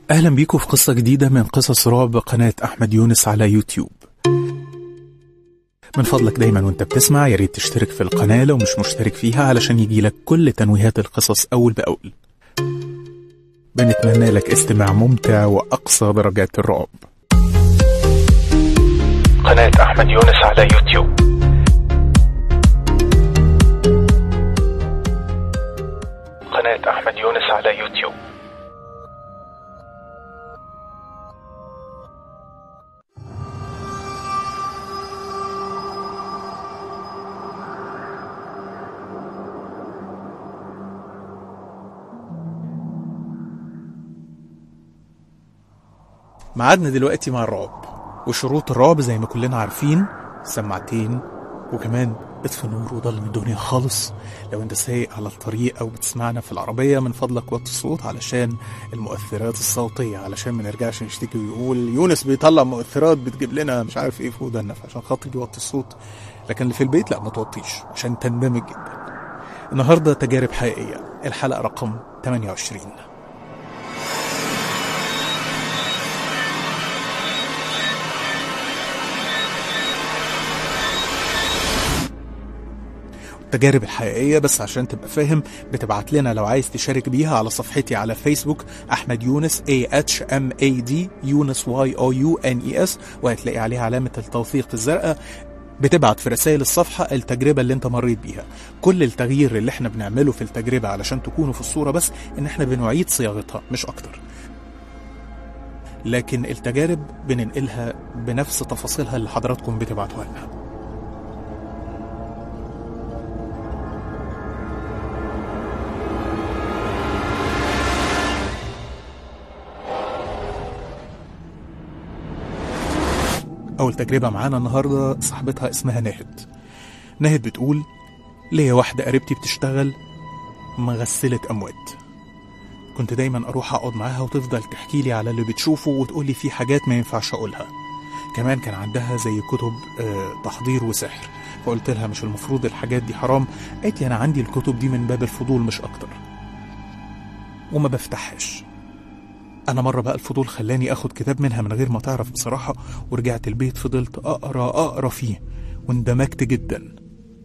أهلا بيكم في قصة جديدة من قصص رعب قناة أحمد يونس على يوتيوب. من فضلك دايما وانت بتسمع ياريت تشترك في القناة لو مش مشترك فيها علشان يجيلك كل تنويهات القصص أول بأول. بنتمنى لك استماع ممتع وأقصى درجات الرعب. قناة أحمد يونس على يوتيوب. قناة أحمد يونس على يوتيوب. معادنا دلوقتي مع الرعب، وشروط الرعب زي ما كلنا عارفين: سماعتين، وكمان اطفي النور وضلم الدنيا خالص. لو انت سايق على الطريق او بتسمعنا في العربية من فضلك وطي الصوت علشان المؤثرات الصوتية، علشان ما نرجعش نشتكي ويقول يونس بيطلع مؤثرات بتجيب لنا مش عارف ايه في ودنا، فعشان خاطر يوطي الصوت. لكن اللي في البيت لا، ما توطيش عشان تندمج جدا. النهاردة تجارب حقيقية، الحلقة رقم 28. التجارب الحقيقية بس عشان تبقى فاهم بتبعت لنا لو عايز تشارك بيها على صفحتي على فيسبوك أحمد يونس AHMAD يونس YOUNES، وهتلاقي عليها علامة التوثيق الزرقاء. بتبعت في رسائل الصفحة التجربة اللي انت مريت بيها. كل التغيير اللي احنا بنعمله في التجربة علشان تكونوا في الصورة بس ان احنا بنعيد صياغتها مش اكتر، لكن التجارب بننقلها بنفس تفاصيلها اللي حضراتكم بتبعتوها لنا. أول تجربة معانا النهاردة صاحبتها اسمها ناهد. ناهد بتقول: ليا واحدة قريبتي بتشتغل مغسلة أموات. كنت دايما أروح أقعد معاها وتفضل تحكي لي على اللي بتشوفه وتقول لي في حاجات ما ينفعش أقولها. كمان كان عندها زي كتب تحضير وسحر، فقلت لها مش المفروض الحاجات دي حرام؟ قالت لي أنا عندي الكتب دي من باب الفضول مش أكتر، وما بفتحهاش. أنا مرة بقى الفضول خلاني أخد كتاب منها من غير ما تعرف بصراحة، ورجعت البيت فضلت أقرأ فيه واندمجت جدا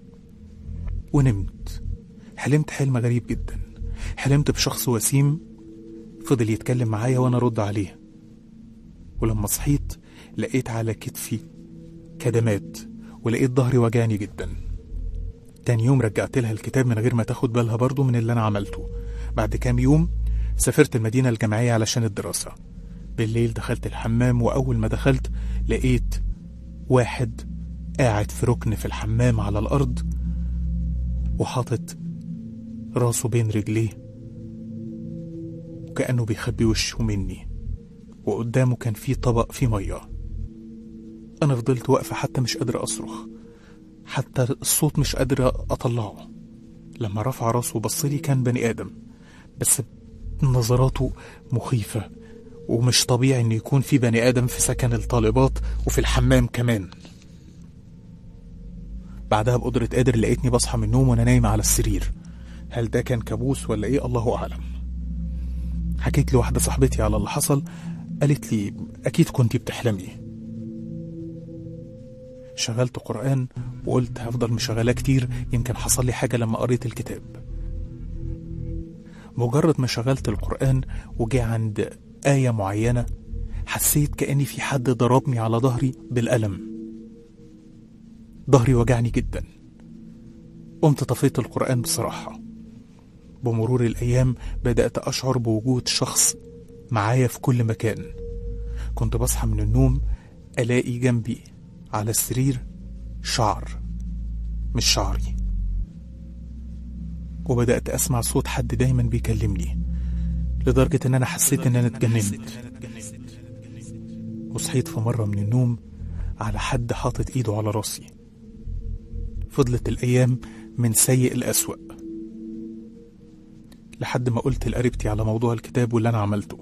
ونمت. حلمت حلم غريب جدا، حلمت بشخص وسيم فضل يتكلم معايا وأنا رد عليه، ولما صحيت لقيت على كتفي كدمات ولقيت ظهري وجعني جدا. تاني يوم رجعت لها الكتاب من غير ما تاخد بالها برضو من اللي أنا عملته. بعد كام يوم سافرت المدينة الجامعية علشان الدراسة. بالليل دخلت الحمام، وأول ما دخلت لقيت واحد قاعد في ركن في الحمام على الأرض وحاطط راسه بين رجليه وكأنه بيخبي وشه مني، وقدامه كان في طبق فيه مية. أنا فضلت واقفة حتى مش قادرة أصرخ، حتى الصوت مش قادرة أطلعه. لما رفع راسه وبصلي كان بني آدم، بس نظراته مخيفة، ومش طبيعي ان يكون في بني ادم في سكن الطالبات وفي الحمام كمان. بعدها بقدرة قادر لقيتني بصحى من النوم وانا نايمة على السرير. هل ده كان كابوس ولا ايه؟ الله اعلم. حكيت لواحدة صاحبتي على اللي حصل، قالت لي اكيد كنتي بتحلمي. شغلت قرآن وقلت هفضل مشغلاه كتير، يمكن حصل لي حاجة لما قريت الكتاب. مجرد ما شغلت القرآن وجي عند آية معينة حسيت كأني في حد ضربني على ظهري بالقلم. ظهري وجعني جدا. قمت طفيت القرآن بصراحة. بمرور الأيام بدأت أشعر بوجود شخص معايا في كل مكان. كنت بصحى من النوم ألاقي جنبي على السرير شعر مش شعري، وبدأت أسمع صوت حد دايما بيكلمني، لدرجة ان انا حسيت ان انا اتجننت. وصحيت في مرة من النوم على حد حاطط ايده على راسي. فضلت الايام من سيء لأسوأ لحد ما قلت لقريبتي على موضوع الكتاب واللي انا عملته.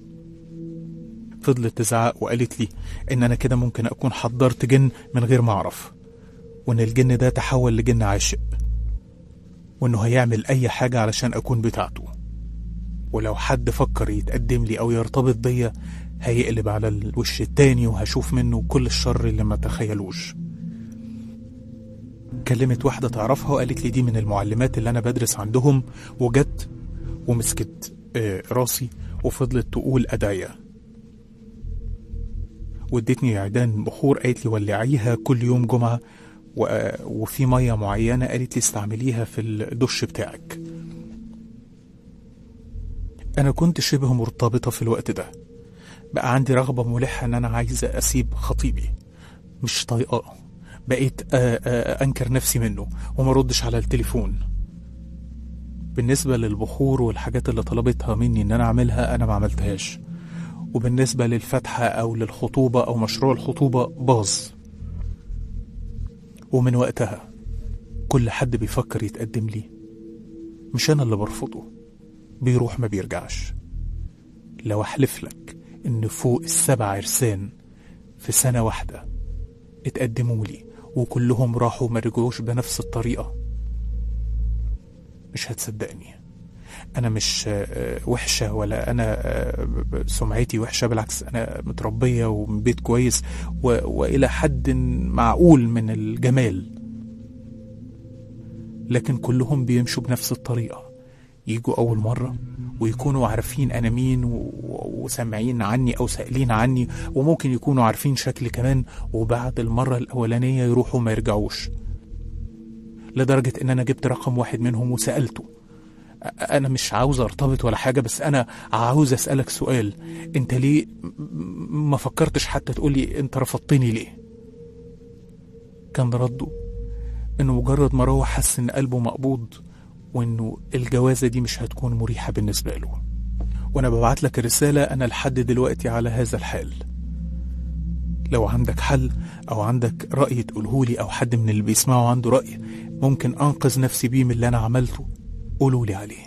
فضلت تزعق وقالت لي ان انا كده ممكن اكون حضرت جن من غير ما اعرف، وان الجن ده تحول لجن عاشق، وانه هيعمل اي حاجة علشان اكون بتاعته. ولو حد فكر يتقدم لي أو يرتبط بيا هيقلب على الوش التاني وهشوف منه كل الشر اللي ما تخيلوش. كلمت واحدة تعرفها وقالت لي دي من المعلمات اللي أنا بدرس عندهم، وجت ومسكت راسي وفضلت تقول أدعية، وادتني عيدان بخور، قالت لي ولعيها كل يوم جمعة، وفي مية معينة قالت لي استعمليها في الدش بتاعك. أنا كنت شبه مرتبطة في الوقت ده، بقى عندي رغبة ملحة إن أنا عايزة أسيب خطيبي، مش طايقاه، بقيت أنكر نفسي منه وما ردش على التليفون. بالنسبة للبخور والحاجات اللي طلبتها مني إن أنا أعملها أنا ما عملتهاش، وبالنسبة للفتحة أو للخطوبة أو مشروع الخطوبة باظ. ومن وقتها كل حد بيفكر يتقدم لي مش أنا اللي برفضه، بيروح ما بيرجعش. لو أحلف لك إن فوق 7 عرسان في سنة واحدة اتقدموا لي وكلهم راحوا ما رجعوش بنفس الطريقة مش هتصدقني. أنا مش وحشة ولا أنا سمعتي وحشة، بالعكس أنا متربية ومن بيت كويس وإلى حد معقول من الجمال، لكن كلهم بيمشوا بنفس الطريقة. يجوا أول مرة ويكونوا عارفين أنا مين وسامعين عني أو سائلين عني، وممكن يكونوا عارفين شكلي كمان، وبعد المرة الأولانية يروحوا ما يرجعوش. لدرجة إن أنا جبت رقم واحد منهم وسألته، أنا مش عاوز أرتبط ولا حاجة، بس أنا عاوز أسألك سؤال، أنت ليه ما فكرتش حتى تقولي أنت رفضتني ليه؟ كان رده إنه مجرد ما روح حس إن قلبه مقبوض، وإنه الجوازة دي مش هتكون مريحة بالنسبة له. وأنا ببعت لك الرسالة، أنا لحد دلوقتي على هذا الحال. لو عندك حل أو عندك رأي تقولهولي، أو حد من اللي بيسمعوا عنده رأي ممكن أنقذ نفسي بيه من اللي أنا عملته، قولولي عليه.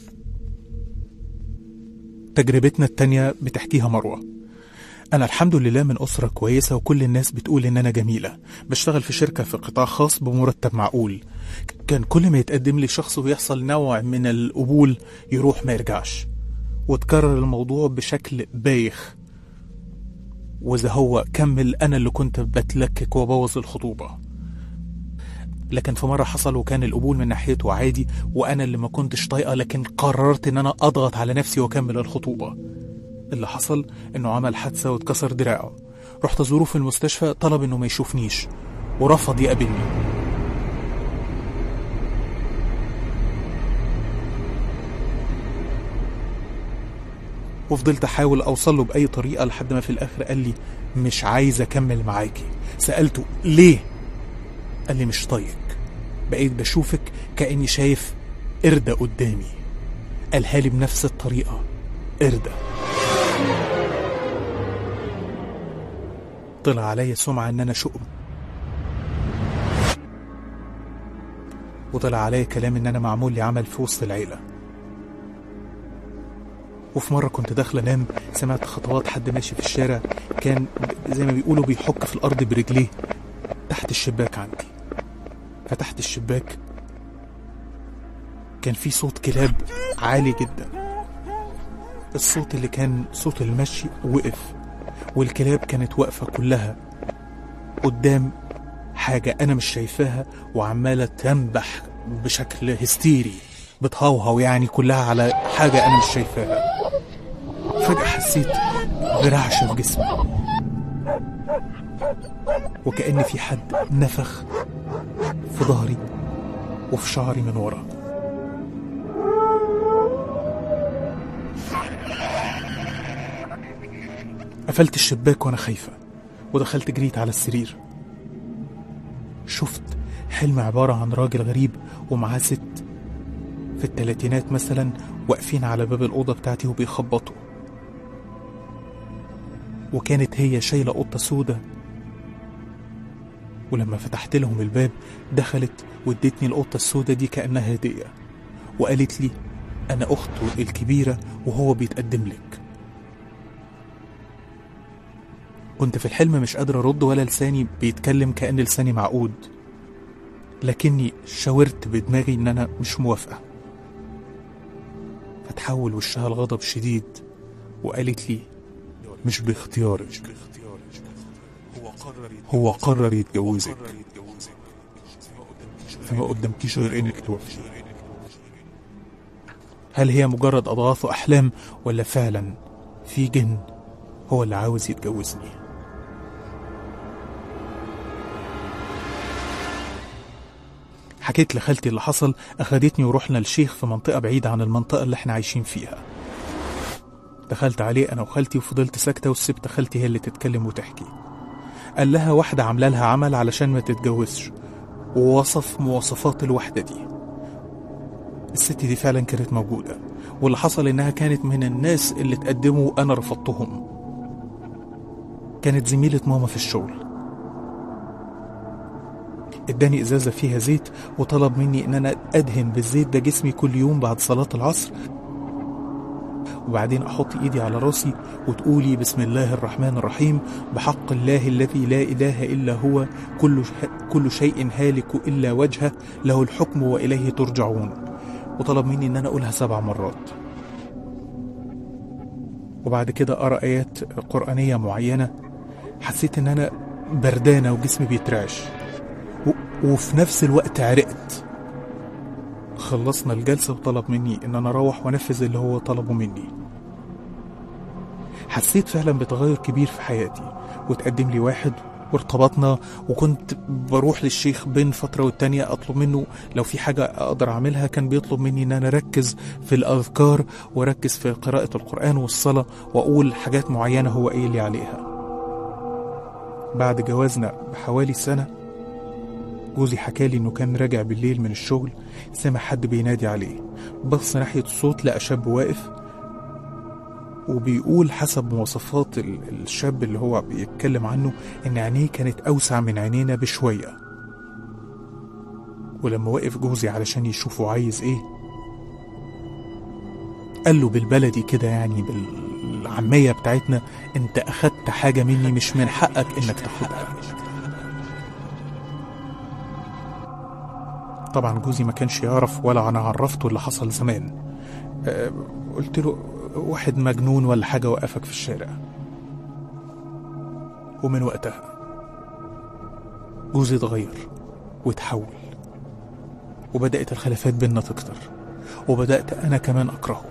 تجربتنا التانية بتحكيها مروة. أنا الحمد لله من أسرة كويسة، وكل الناس بتقول إن أنا جميلة، بشتغل في شركة في قطاع خاص بمرتب معقول. كان كل ما يتقدم لي شخص ويحصل نوع من القبول يروح ما يرجعش، وتكرر الموضوع بشكل بايخ، وإذا هو كمل أنا اللي كنت بتلكك وبوظ الخطوبة. لكن في مرة حصل وكان القبول من ناحيته عادي، وأنا اللي ما كنتش طايقة، لكن قررت إن أنا أضغط على نفسي وأكمل الخطوبة. اللي حصل إنه عمل حادثة واتكسر دراعه، رحت أزوره في المستشفى، طلب إنه ما يشوفنيش ورفض يقابلني. وفضلت أحاول أوصل له بأي طريقة لحد ما في الآخر قال لي مش عايز أكمل معاكي. سألته ليه؟ قال لي مش طايق، بقيت بشوفك كأني شايف قردة قدامي. قالها لي بنفس الطريقة، قردة. طلع عليا سمعة ان انا شؤم، وطلع عليا كلام ان انا معمول لي عمل في وسط العيلة. وفي مرة كنت داخل انام، سمعت خطوات حد ماشي في الشارع، كان زي ما بيقولوا بيحك في الارض برجليه تحت الشباك عندي. فتحت الشباك، كان في صوت كلاب عالي جدا. الصوت اللي كان صوت المشي وقف، والكلاب كانت واقفة كلها قدام حاجة أنا مش شايفاها، وعمالة تنبح بشكل هستيري، بتهوهو يعني كلها على حاجة أنا مش شايفاها. فجأة حسيت برعشة في جسمي، وكأن في حد نفخ في ظهري وفي شعري من ورا. قفلت الشباك وانا خايفة، ودخلت جريت على السرير. شفت حلم عبارة عن راجل غريب ومعاه ست في الثلاثينات مثلا، واقفين على باب الأوضة بتاعتي وبيخبطوا، وكانت هي شايلة قطة سودة. ولما فتحت لهم الباب دخلت وادتني القطة السودة دي كأنها هدية، وقالت لي أنا أخته الكبيرة وهو بيتقدم لك. كنت في الحلم مش قادر أرد ولا لساني بيتكلم، كأن لساني معقود، لكني شاورت بدماغي إن أنا مش موافقة. حول وشها الغضب شديد وقالت لي مش باختيارك، هو قرر يتجوزك، فما قدامكيش غير انك توافقي. هل هي مجرد اضغاث واحلام ولا فعلا في جن هو اللي عاوز يتجوزني؟ حكيت لخالتي اللي حصل، اخدتني ورحنا للشيخ في منطقة بعيدة عن المنطقة اللي احنا عايشين فيها. دخلت عليه انا وخالتي وفضلت ساكتة وسبت خالتي هي اللي تتكلم وتحكي. قال لها واحدة عاملة لها عمل علشان ما تتجوزش، ووصف مواصفات الواحدة دي. الست دي فعلا كانت موجودة، واللي حصل انها كانت من الناس اللي تقدموا وانا رفضتهم. كانت زميلة ماما في الشغل. اداني ازازة فيها زيت وطلب مني ان انا ادهن بالزيت ده جسمي كل يوم بعد صلاة العصر، وبعدين احط ايدي على راسي وتقولي بسم الله الرحمن الرحيم بحق الله الذي لا اله الا هو كل شيء هالك الا وجهه له الحكم واليه ترجعون. وطلب مني ان انا اقولها 7 مرات. وبعد كده اقرا ايات قرآنية معينة. حسيت ان انا بردانة وجسمي بيترعش، وفي نفس الوقت عرقت. خلصنا الجلسة وطلب مني ان انا اروح وانفذ اللي هو طلبه مني. حسيت فعلا بتغير كبير في حياتي، وتقدم لي واحد وارتبطنا. وكنت بروح للشيخ بين فترة والتانية اطلب منه لو في حاجة اقدر اعملها. كان بيطلب مني ان انا اركز في الاذكار واركز في قراءة القرآن والصلاة واقول حاجات معينة هو قايل لي عليها. بعد جوازنا بحوالي سنة، جوزي حكالي انه كان راجع بالليل من الشغل، سمع حد بينادي عليه. بص ناحية الصوت لقى شاب واقف، وبيقول حسب مواصفات الشاب اللي هو بيتكلم عنه ان عينيه كانت اوسع من عينينا بشوية. ولما وقف جوزي علشان يشوفه عايز ايه، قال له بالبلدي كده يعني بالعامية بتاعتنا انت اخدت حاجة مني مش من حقك انك تاخدها. طبعا جوزي ما كانش يعرف ولا انا عرفته اللي حصل زمان. قلت له واحد مجنون ولا حاجة وقفك في الشارع. ومن وقتها جوزي اتغير واتحول، وبدأت الخلافات بينا تكتر، وبدأت أنا كمان أكرهه.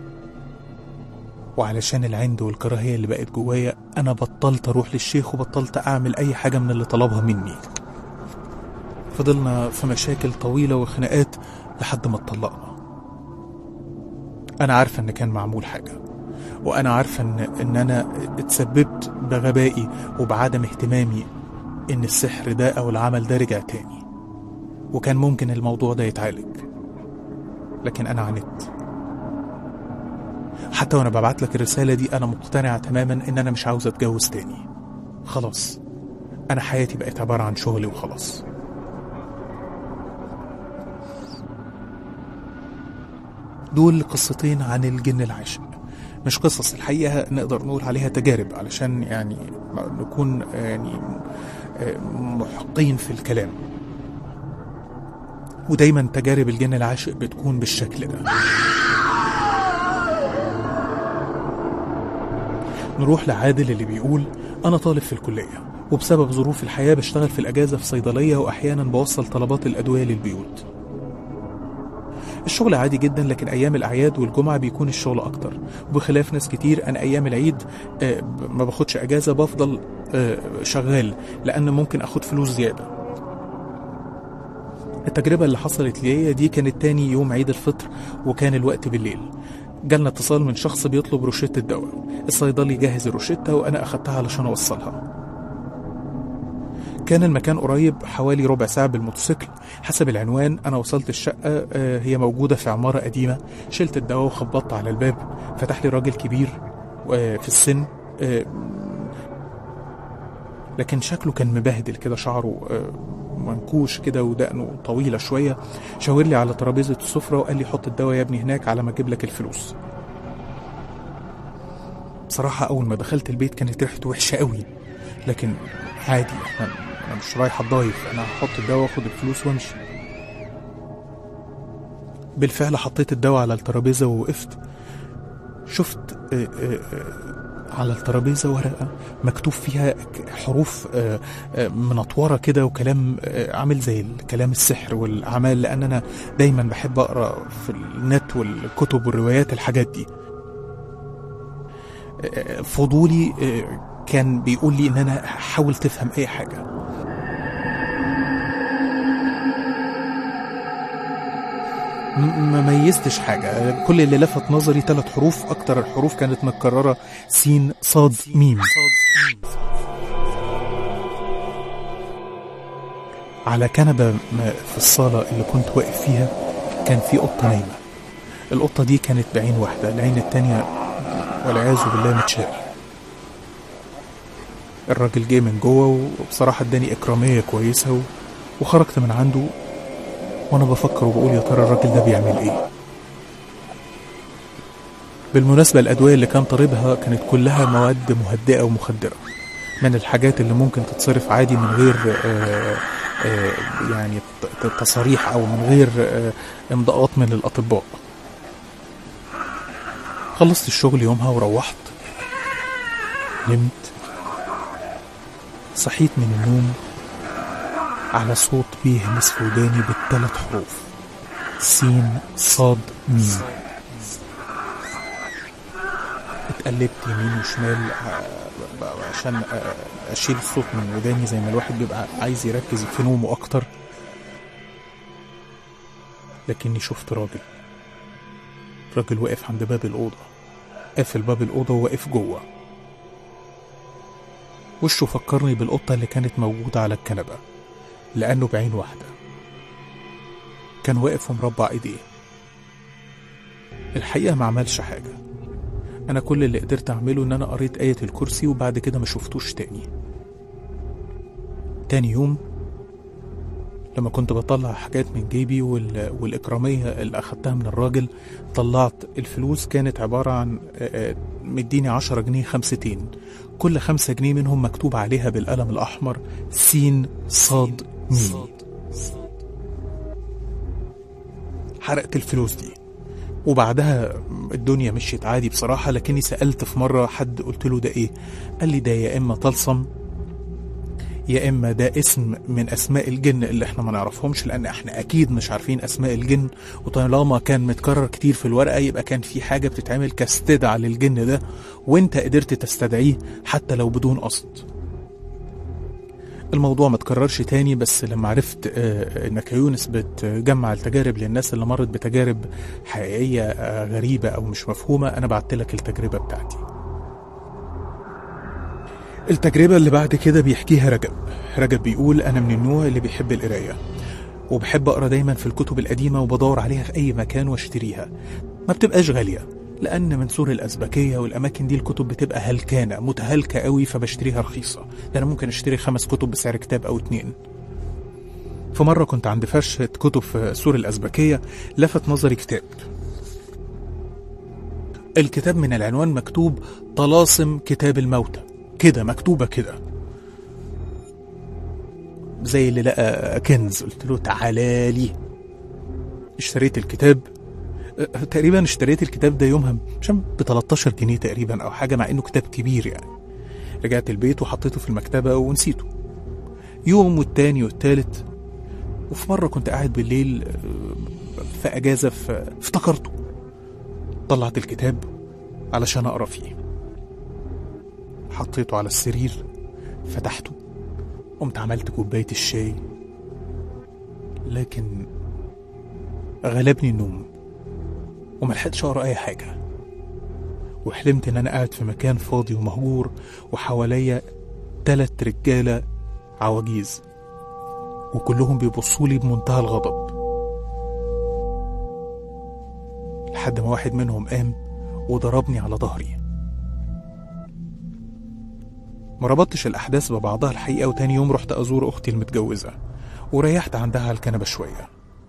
وعلشان العند والكراهية اللي بقت جوايا أنا بطلت أروح للشيخ وبطلت أعمل أي حاجة من اللي طلبها مني. فضلنا في مشاكل طويلة وخناقات لحد ما اتطلقنا. أنا عارفة إن كان معمول حاجة، وأنا عارفة إن أنا اتسببت بغبائي وبعدم اهتمامي إن السحر ده أو العمل ده رجع تاني، وكان ممكن الموضوع ده يتعالج، لكن أنا عانيت. حتى وأنا ببعت لك الرسالة دي أنا مقتنعة تماما إن أنا مش عاوز أتجوز تاني. خلاص أنا حياتي بقت عبارة عن شغلي وخلاص. دول قصتين عن الجن العاشق، مش قصص الحقيقة، نقدر نقول عليها تجارب علشان يعني نكون يعني محقين في الكلام. ودايما تجارب الجن العاشق بتكون بالشكل ده. نروح لعادل اللي بيقول أنا طالب في الكلية، وبسبب ظروف الحياة بشتغل في الأجازة في صيدلية، وأحيانا بوصل طلبات الأدوية للبيوت. الشغل عادي جدا، لكن أيام الأعياد والجمعة بيكون الشغل أكتر. وبخلاف ناس كتير أنا أيام العيد ما باخدش أجازة، بفضل شغال لأن ممكن أخد فلوس زيادة. التجربة اللي حصلت لي دي كانت تاني يوم عيد الفطر، وكان الوقت بالليل. جالنا اتصال من شخص بيطلب روشتة دواء. الصيدلي جهز الروشتة وأنا أخدتها علشان أوصلها. كان المكان قريب، حوالي ربع ساعة بالموتوسيكل حسب العنوان. أنا وصلت الشقة، هي موجودة في عمارة قديمة. شلت الدواء وخبطت على الباب. فتح لي راجل كبير في السن، لكن شكله كان مبهدل كده، شعره منكوش كده ودقنه طويلة شوية. شاور لي على ترابيزة السفرة وقال لي حط الدواء يا ابني هناك على ما اجيب لك الفلوس. بصراحة أول ما دخلت البيت كانت ريحته وحشة قوي، لكن عادي، أنا مش رايح أضايف، أنا هحط الدواء واخد الفلوس وامشي. بالفعل حطيت الدواء على الترابيزة ووقفت، شفت على الترابيزة ورقة مكتوب فيها حروف منطورة كده، وكلام عامل زي الكلام السحر والأعمال، لأن أنا دايما بحب أقرأ في النت والكتب والروايات الحاجات دي. فضولي كان بيقول لي إن أنا حاول تفهم أي حاجة. ما ميزتش حاجة، كل اللي لفت نظري 3 حروف، أكتر الحروف كانت متكررة س ص م. على كنبة في الصالة اللي كنت واقف فيها كان في قطة نايمة. القطة دي كانت بعين واحدة، العين التانية والعياذ بالله متشال. الراجل جه من جوه وبصراحة اداني إكرامية كويسة وخرجت من عنده وانا بفكر وبقول يا ترى الراجل ده بيعمل ايه. بالمناسبة الأدوية اللي كان طالبها كانت كلها مواد مهدئة ومخدرة، من الحاجات اللي ممكن تتصرف عادي من غير يعني تصاريح أو من غير إمضاءات من الأطباء. خلصت الشغل يومها وروحت، نمت، صحيت من النوم على صوت بيهمس في وداني ب3 حروف س ص م. اتقلبت يمين وشمال عشان اشيل الصوت من وداني، زي ما الواحد بيبقى عايز يركز في نومه اكتر، لكني شفت راجل واقف عند باب الأوضة، قافل باب الأوضة وواقف جوه. وشه فكرني بالقطة اللي كانت موجودة على الكنبة، لأنه بعين واحدة كان واقف ومربع ايديه. الحقيقة ما عملش حاجة، أنا كل اللي قدرت أعمله إن أنا قريت آية الكرسي وبعد كده ما شفتوش تاني. تاني يوم لما كنت بطلع حاجات من جيبي والإكرامية اللي أخدتها من الراجل، طلعت الفلوس كانت عبارة عن مديني 10 جنيه 5 كل 5 جنيه منهم مكتوب عليها بالقلم الأحمر س ص م. حرقت الفلوس دي وبعدها الدنيا مشيت عادي بصراحة، لكني سألت في مرة حد قلت له ده ايه؟ قال لي ده يا اما طلسم يا اما ده اسم من اسماء الجن اللي احنا ما نعرفهمش، لان احنا اكيد مش عارفين اسماء الجن، وطالما كان متكرر كتير في الورقة يبقى كان في حاجة بتتعمل كاستدعاء للجن ده وانت قدرت تستدعيه حتى لو بدون قصد. الموضوع ما تكررش تاني، بس لما عرفت انك يا يونس بتجمع التجارب للناس اللي مرت بتجارب حقيقية غريبة او مش مفهومة، انا بعت لك التجربة بتاعتي. التجربة اللي بعد كده بيحكيها رجب بيقول انا من النوع اللي بيحب القراية وبحب اقرا دايما في الكتب القديمة وبدور عليها في اي مكان واشتريها، ما بتبقاش غالية لأن من سور الأزبكية والأماكن دي الكتب بتبقى هلكانة متهلكة قوي، فبشتريها رخيصة، ده أنا ممكن أشتري 5 كتب بسعر كتاب أو 2. في مرة كنت عند فرشة كتب في سور الأزبكية، لفت نظري كتاب. الكتاب من العنوان مكتوب طلاسم كتاب الموتى، كده مكتوبة كده زي اللي لقى كنز. قلت له تعالى لي. اشتريت الكتاب، تقريبا اشتريت الكتاب ده يومها عشان ب13 جنيه تقريبا او حاجة، مع انه كتاب كبير يعني. رجعت البيت وحطيته في المكتبة ونسيته. يوم والتاني والتالت، وفي مرة كنت قاعد بالليل في اجازة افتكرته، طلعت الكتاب علشان اقرا فيه، حطيته على السرير، فتحته، قمت عملت كوباية الشاي، لكن غلبني النوم وملحقتش اقرا اي حاجه، وحلمت ان انا قاعد في مكان فاضي ومهجور وحواليا 3 رجاله عواجيز وكلهم بيبصولي بمنتهى الغضب، لحد ما واحد منهم قام وضربني على ظهري. ما ربطتش الاحداث ببعضها الحقيقه، وتاني يوم رحت ازور اختي المتجوزه وريحت عندها على الكنبه شويه.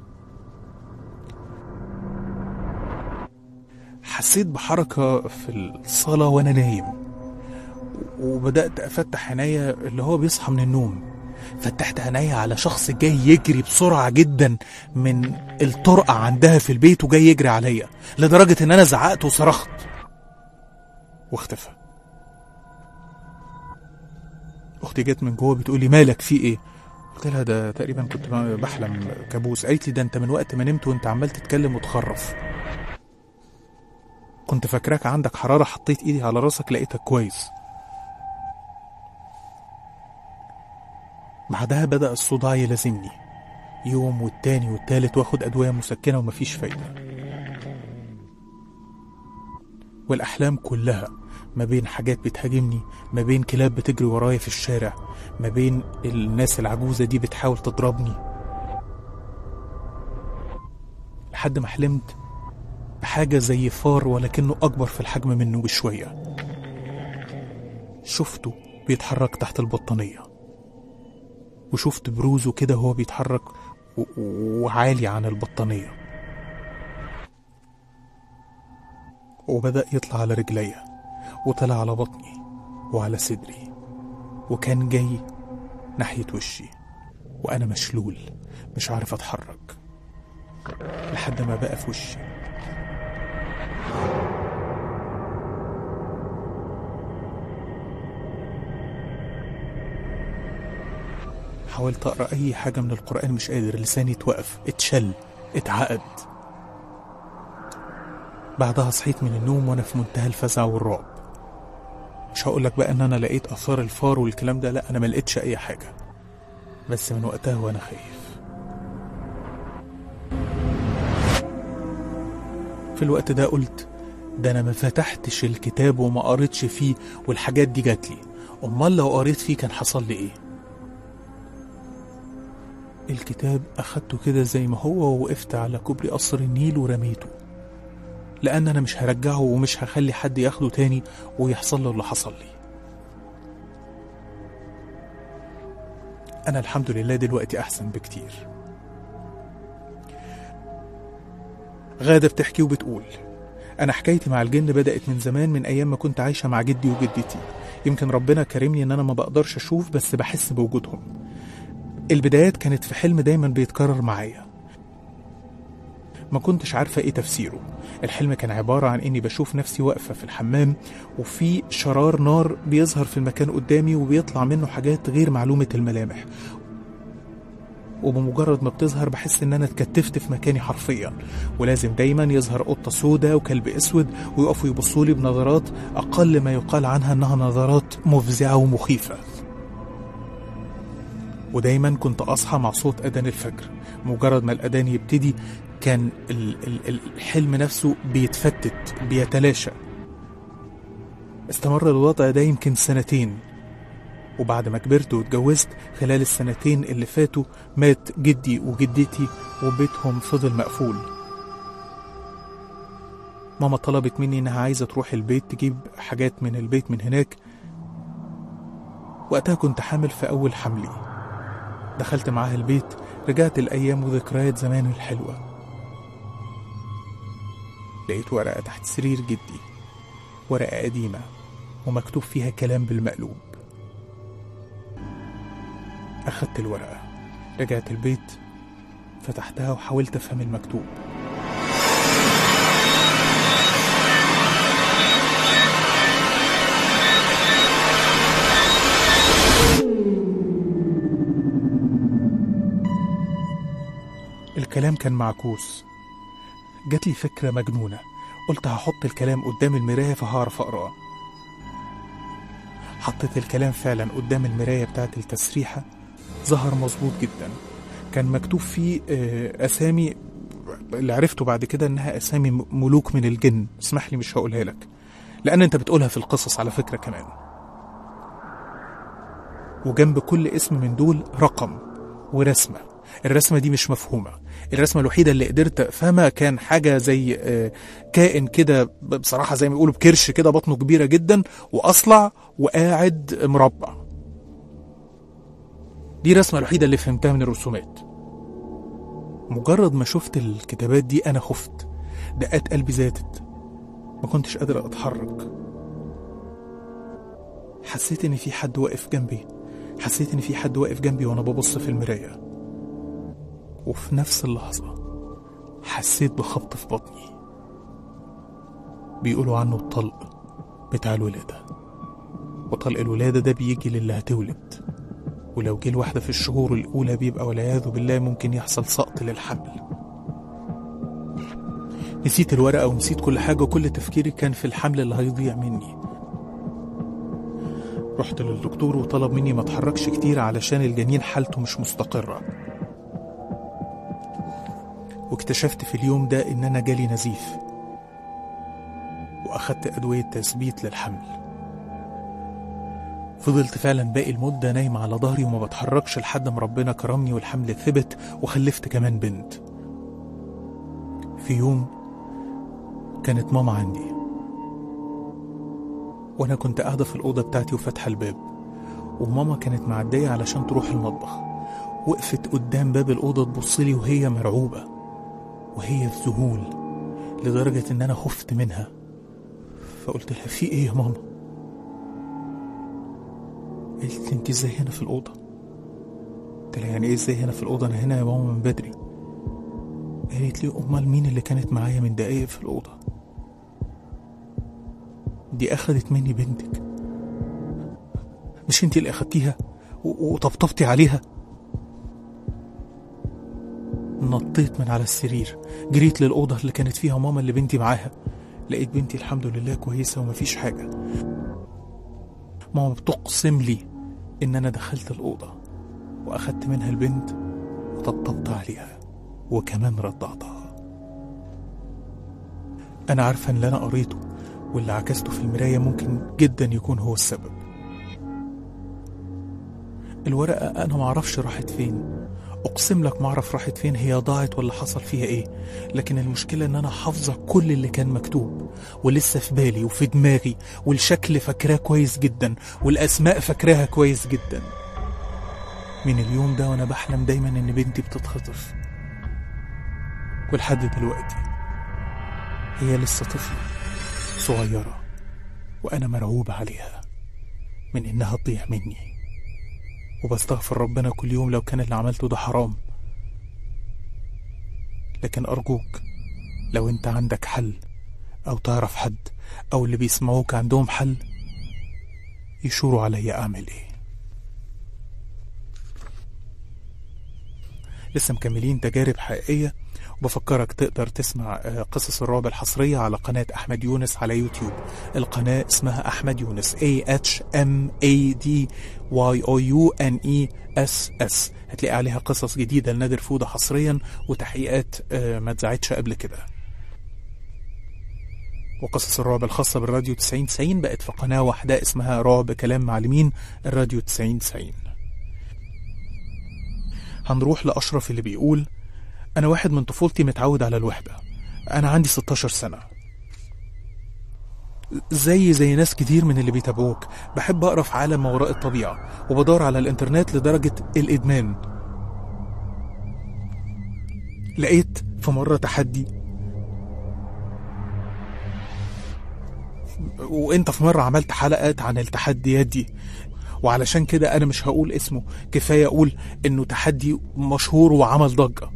حسيت بحركة في الصالة وأنا نايم، وبدأت أفتح عينيا اللي هو بيصحى من النوم. فتحت عينيا على شخص جاي يجري بسرعة جدا من الطرقة عندها في البيت وجاي يجري عليا، لدرجة إن أنا زعقت وصرخت. واختفى. اختي جت من جوه بتقولي مالك في ايه؟ قلت لها ده تقريبا كنت بحلم كابوس. قالت لي ده انت من وقت ما نمت وانت عمال تتكلم وتخرف، كنت فاكراك عندك حرارة، حطيت ايدي على راسك لقيتك كويس. بعدها بدأ الصداع يلازمني يوم والتاني والتالت، واخد أدوية مسكنة ومفيش فايدة. والأحلام كلها ما بين حاجات بتهاجمني، ما بين كلاب بتجري ورايا في الشارع، ما بين الناس العجوزة دي بتحاول تضربني، لحد ما حلمت بحاجة زي فار ولكنه أكبر في الحجم منه بشوية. شفته بيتحرك تحت البطانية، وشفت بروزه كده هو بيتحرك وعالي عن البطانية، وبدأ يطلع على رجليا وطلع على بطني وعلى صدري، وكان جاي ناحية وشي وأنا مشلول مش عارف أتحرك، لحد ما بقى في وشي. حاولت أقرأ أي حاجة من القرآن مش قادر، لساني اتوقف، اتشل، اتعقد. بعدها صحيت من النوم وأنا في منتهى الفزع والرعب. مش هقولك بقى إن أنا لقيت آثار الفار والكلام ده، لأ، أنا ما لقيتش أي حاجة، بس من وقتها وأنا خايف. في الوقت ده قلت ده أنا ما فتحتش الكتاب وما قريتش فيه والحاجات دي جاتلي، أمال لو قريت فيه كان حصل لي إيه؟ الكتاب أخدته كده زي ما هو ووقفت على كوبري قصر النيل ورميته، لأن أنا مش هرجعه ومش هخلي حد ياخده تاني ويحصل له اللي حصل لي. أنا الحمد لله دلوقتي أحسن بكتير. غادة بتحكي وبتقول أنا حكايتي مع الجن بدأت من زمان، من أيام ما كنت عايشة مع جدي وجدتي. يمكن ربنا كرمني إن أنا ما بقدرش أشوف بس بحس بوجودهم. البدايات كانت في حلم دايما بيتكرر معايا، ما كنتش عارفة ايه تفسيره. الحلم كان عبارة عن اني بشوف نفسي واقفة في الحمام وفي شرار نار بيظهر في المكان قدامي وبيطلع منه حاجات غير معلومة الملامح، وبمجرد ما بتظهر بحس ان انا اتكتفت في مكاني حرفيا، ولازم دايما يظهر قطة سودة وكلب اسود ويقفوا يبصولي بنظرات اقل ما يقال عنها انها نظرات مفزعة ومخيفة. ودايما كنت اصحى مع صوت اذان الفجر، مجرد ما الاذان يبتدي كان الحلم نفسه بيتفتت بيتلاشى. استمر الوضع ده يمكن 2 سنين، وبعد ما كبرت واتجوزت خلال ال2 اللي فاتوا مات جدي وجدتي وبيتهم فضل مقفول. ماما طلبت مني انها عايزة تروح البيت تجيب حاجات من البيت من هناك. وقتها كنت حامل في اول حملي. دخلت معاها البيت، رجعت الأيام وذكريات زمان الحلوة. لقيت ورقة تحت سرير جدي، ورقة قديمة ومكتوب فيها كلام بالمقلوب. أخدت الورقة، رجعت البيت، فتحتها وحاولت أفهم المكتوب. الكلام كان معكوس. جات لي فكرة مجنونة، قلت هحط الكلام قدام المراية فهعرف أقرأه. حطيت الكلام فعلا قدام المراية بتاعت التسريحة، ظهر مظبوط جدا. كان مكتوب فيه أسامي اللي عرفته بعد كده إنها أسامي ملوك من الجن. اسمح لي مش هقولها لك لأن أنت بتقولها في القصص على فكرة كمان. وجنب كل اسم من دول رقم ورسمة. الرسمة دي مش مفهومة. الرسمة الوحيدة اللي قدرت أفهمها كان حاجة زي كائن كده بصراحة زي ما يقولوا بكرش كده، بطنه كبيرة جدا وأصلع وقاعد مربع. دي الرسمة الوحيدة اللي فهمتها من الرسومات. مجرد ما شفت الكتابات دي أنا خفت، دقات قلبي زادت، ما كنتش قادر أتحرك. حسيت إن في حد واقف جنبي، حسيت إن في حد واقف جنبي وأنا ببص في المراية. وفي نفس اللحظة حسيت بخبط في بطني، بيقولوا عنه الطلق بتاع الولادة. وطلق الولادة ده بيجي للي هتولد، ولو جه الواحدة في الشهور الأولى بيبقى والعياذ بالله ممكن يحصل سقط للحمل. نسيت الورقة ونسيت كل حاجة، وكل تفكيري كان في الحمل اللي هيضيع مني. رحت للدكتور وطلب مني ما اتحركش كتير علشان الجنين حالته مش مستقرة. واكتشفت في اليوم ده ان انا جالي نزيف، واخدت ادوية تثبيت للحمل. فضلت فعلا باقي المدة نايم على ظهري وما بتحركش لحد ما ربنا كرمني والحمل ثبت، وخلفت كمان بنت. في يوم كانت ماما عندي، وانا كنت قاعدة في الأوضة بتاعتي وفاتحة الباب، وماما كانت معدية علشان تروح المطبخ. وقفت قدام باب الأوضة تبصلي وهي مرعوبة وهي في ذهول، لدرجة ان انا خفت منها. فقلت لها في ايه يا ماما؟ قالت لي انت ازاي هنا في الأوضة؟ قلت لها يعني ايه ازاي هنا في الأوضة؟ انا هنا يا ماما من بدري. قالت لي امال مين اللي كانت معايا من دقايق في الأوضة؟ دي اخدت مني بنتك. مش انت اللي اخدتيها وطبطبتي عليها؟ نطيت من على السرير، جريت للأوضة اللي كانت فيها ماما اللي بنتي معاها. لقيت بنتي الحمد لله كويسة ومفيش حاجة. ماما بتقسم لي ان انا دخلت الأوضة واخدت منها البنت وطبطبت عليها وكمان رضعتها. انا عارفة ان اللي انا قريته واللي عكسته في المراية ممكن جدا يكون هو السبب. الورقة انا معرفش راحت فين، اقسم لك معرف راحت فين، هي ضاعت ولا حصل فيها ايه. لكن المشكلة ان انا حافظة كل اللي كان مكتوب، ولسه في بالي وفي دماغي، والشكل فاكراه كويس جدا، والاسماء فاكراها كويس جدا. من اليوم ده وانا بحلم دايما ان بنتي بتتخطف، ولحد دلوقتي هي لسه طفلة صغيرة، وانا مرعوب عليها من انها تضيع مني. وبستغفر ربنا كل يوم لو كان اللي عملته ده حرام. لكن أرجوك لو أنت عندك حل أو تعرف حد أو اللي بيسمعوك عندهم حل، يشوروا عليا أعمل إيه. لسه مكملين تجارب حقيقية، وبفكرك تقدر تسمع قصص الرعب الحصرية على قناة أحمد يونس على يوتيوب. القناة اسمها أحمد يونس AHMADYOUNESS. هتلاقي عليها قصص جديدة لنادر فودة حصريا، وتحقيقات ما اتذاعتش قبل كده. وقصص الرعب الخاصة بالراديو 9090 بقت في قناة واحدة اسمها رعب كلام معلمين الراديو 9090. هنروح لأشرف اللي بيقول: أنا واحد من طفولتي متعود على الوحدة. أنا عندي 16 سنة، زي ناس كتير من اللي بيتابعوك بحب أقرأ في عالم ما وراء الطبيعة، وبدور على الإنترنت لدرجة الإدمان. لقيت في مرة تحدي، وانت في مرة عملت حلقات عن التحديات دي، وعلشان كده أنا مش هقول اسمه، كفاية أقول إنه تحدي مشهور وعمل ضجة.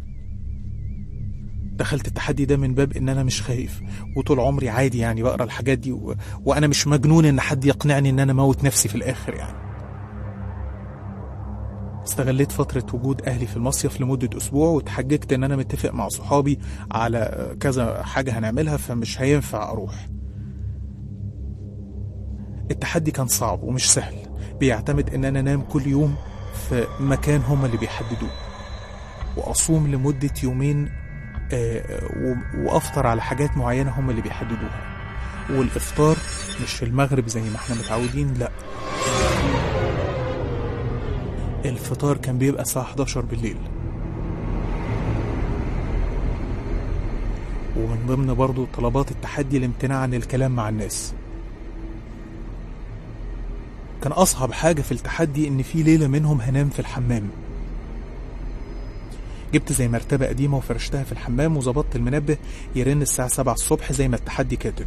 دخلت التحدي ده من باب ان انا مش خايف، وطول عمري عادي يعني بقرا الحاجات دي وانا مش مجنون ان حد يقنعني ان انا موت نفسي في الاخر يعني. استغليت فترة وجود اهلي في المصيف لمدة اسبوع، وتحججت ان انا متفق مع صحابي على كذا حاجة هنعملها فمش هينفع اروح. التحدي كان صعب ومش سهل، بيعتمد ان انا انام كل يوم في مكان هما اللي بيحددوه، واصوم لمدة يومين، وافطر على حاجات معينة هم اللي بيحددوها. والافطار مش في المغرب زي ما احنا متعودين، لا، الفطار كان بيبقى الساعة 11 بالليل. ومن ضمن برضو طلبات التحدي الامتناع عن الكلام مع الناس. كان اصعب حاجة في التحدي ان في ليلة منهم هنام في الحمام. جبت زي مرتبة قديمة وفرشتها في الحمام، وظبطت المنبه يرن الساعة 7 الصبح زي ما التحدي كاتب.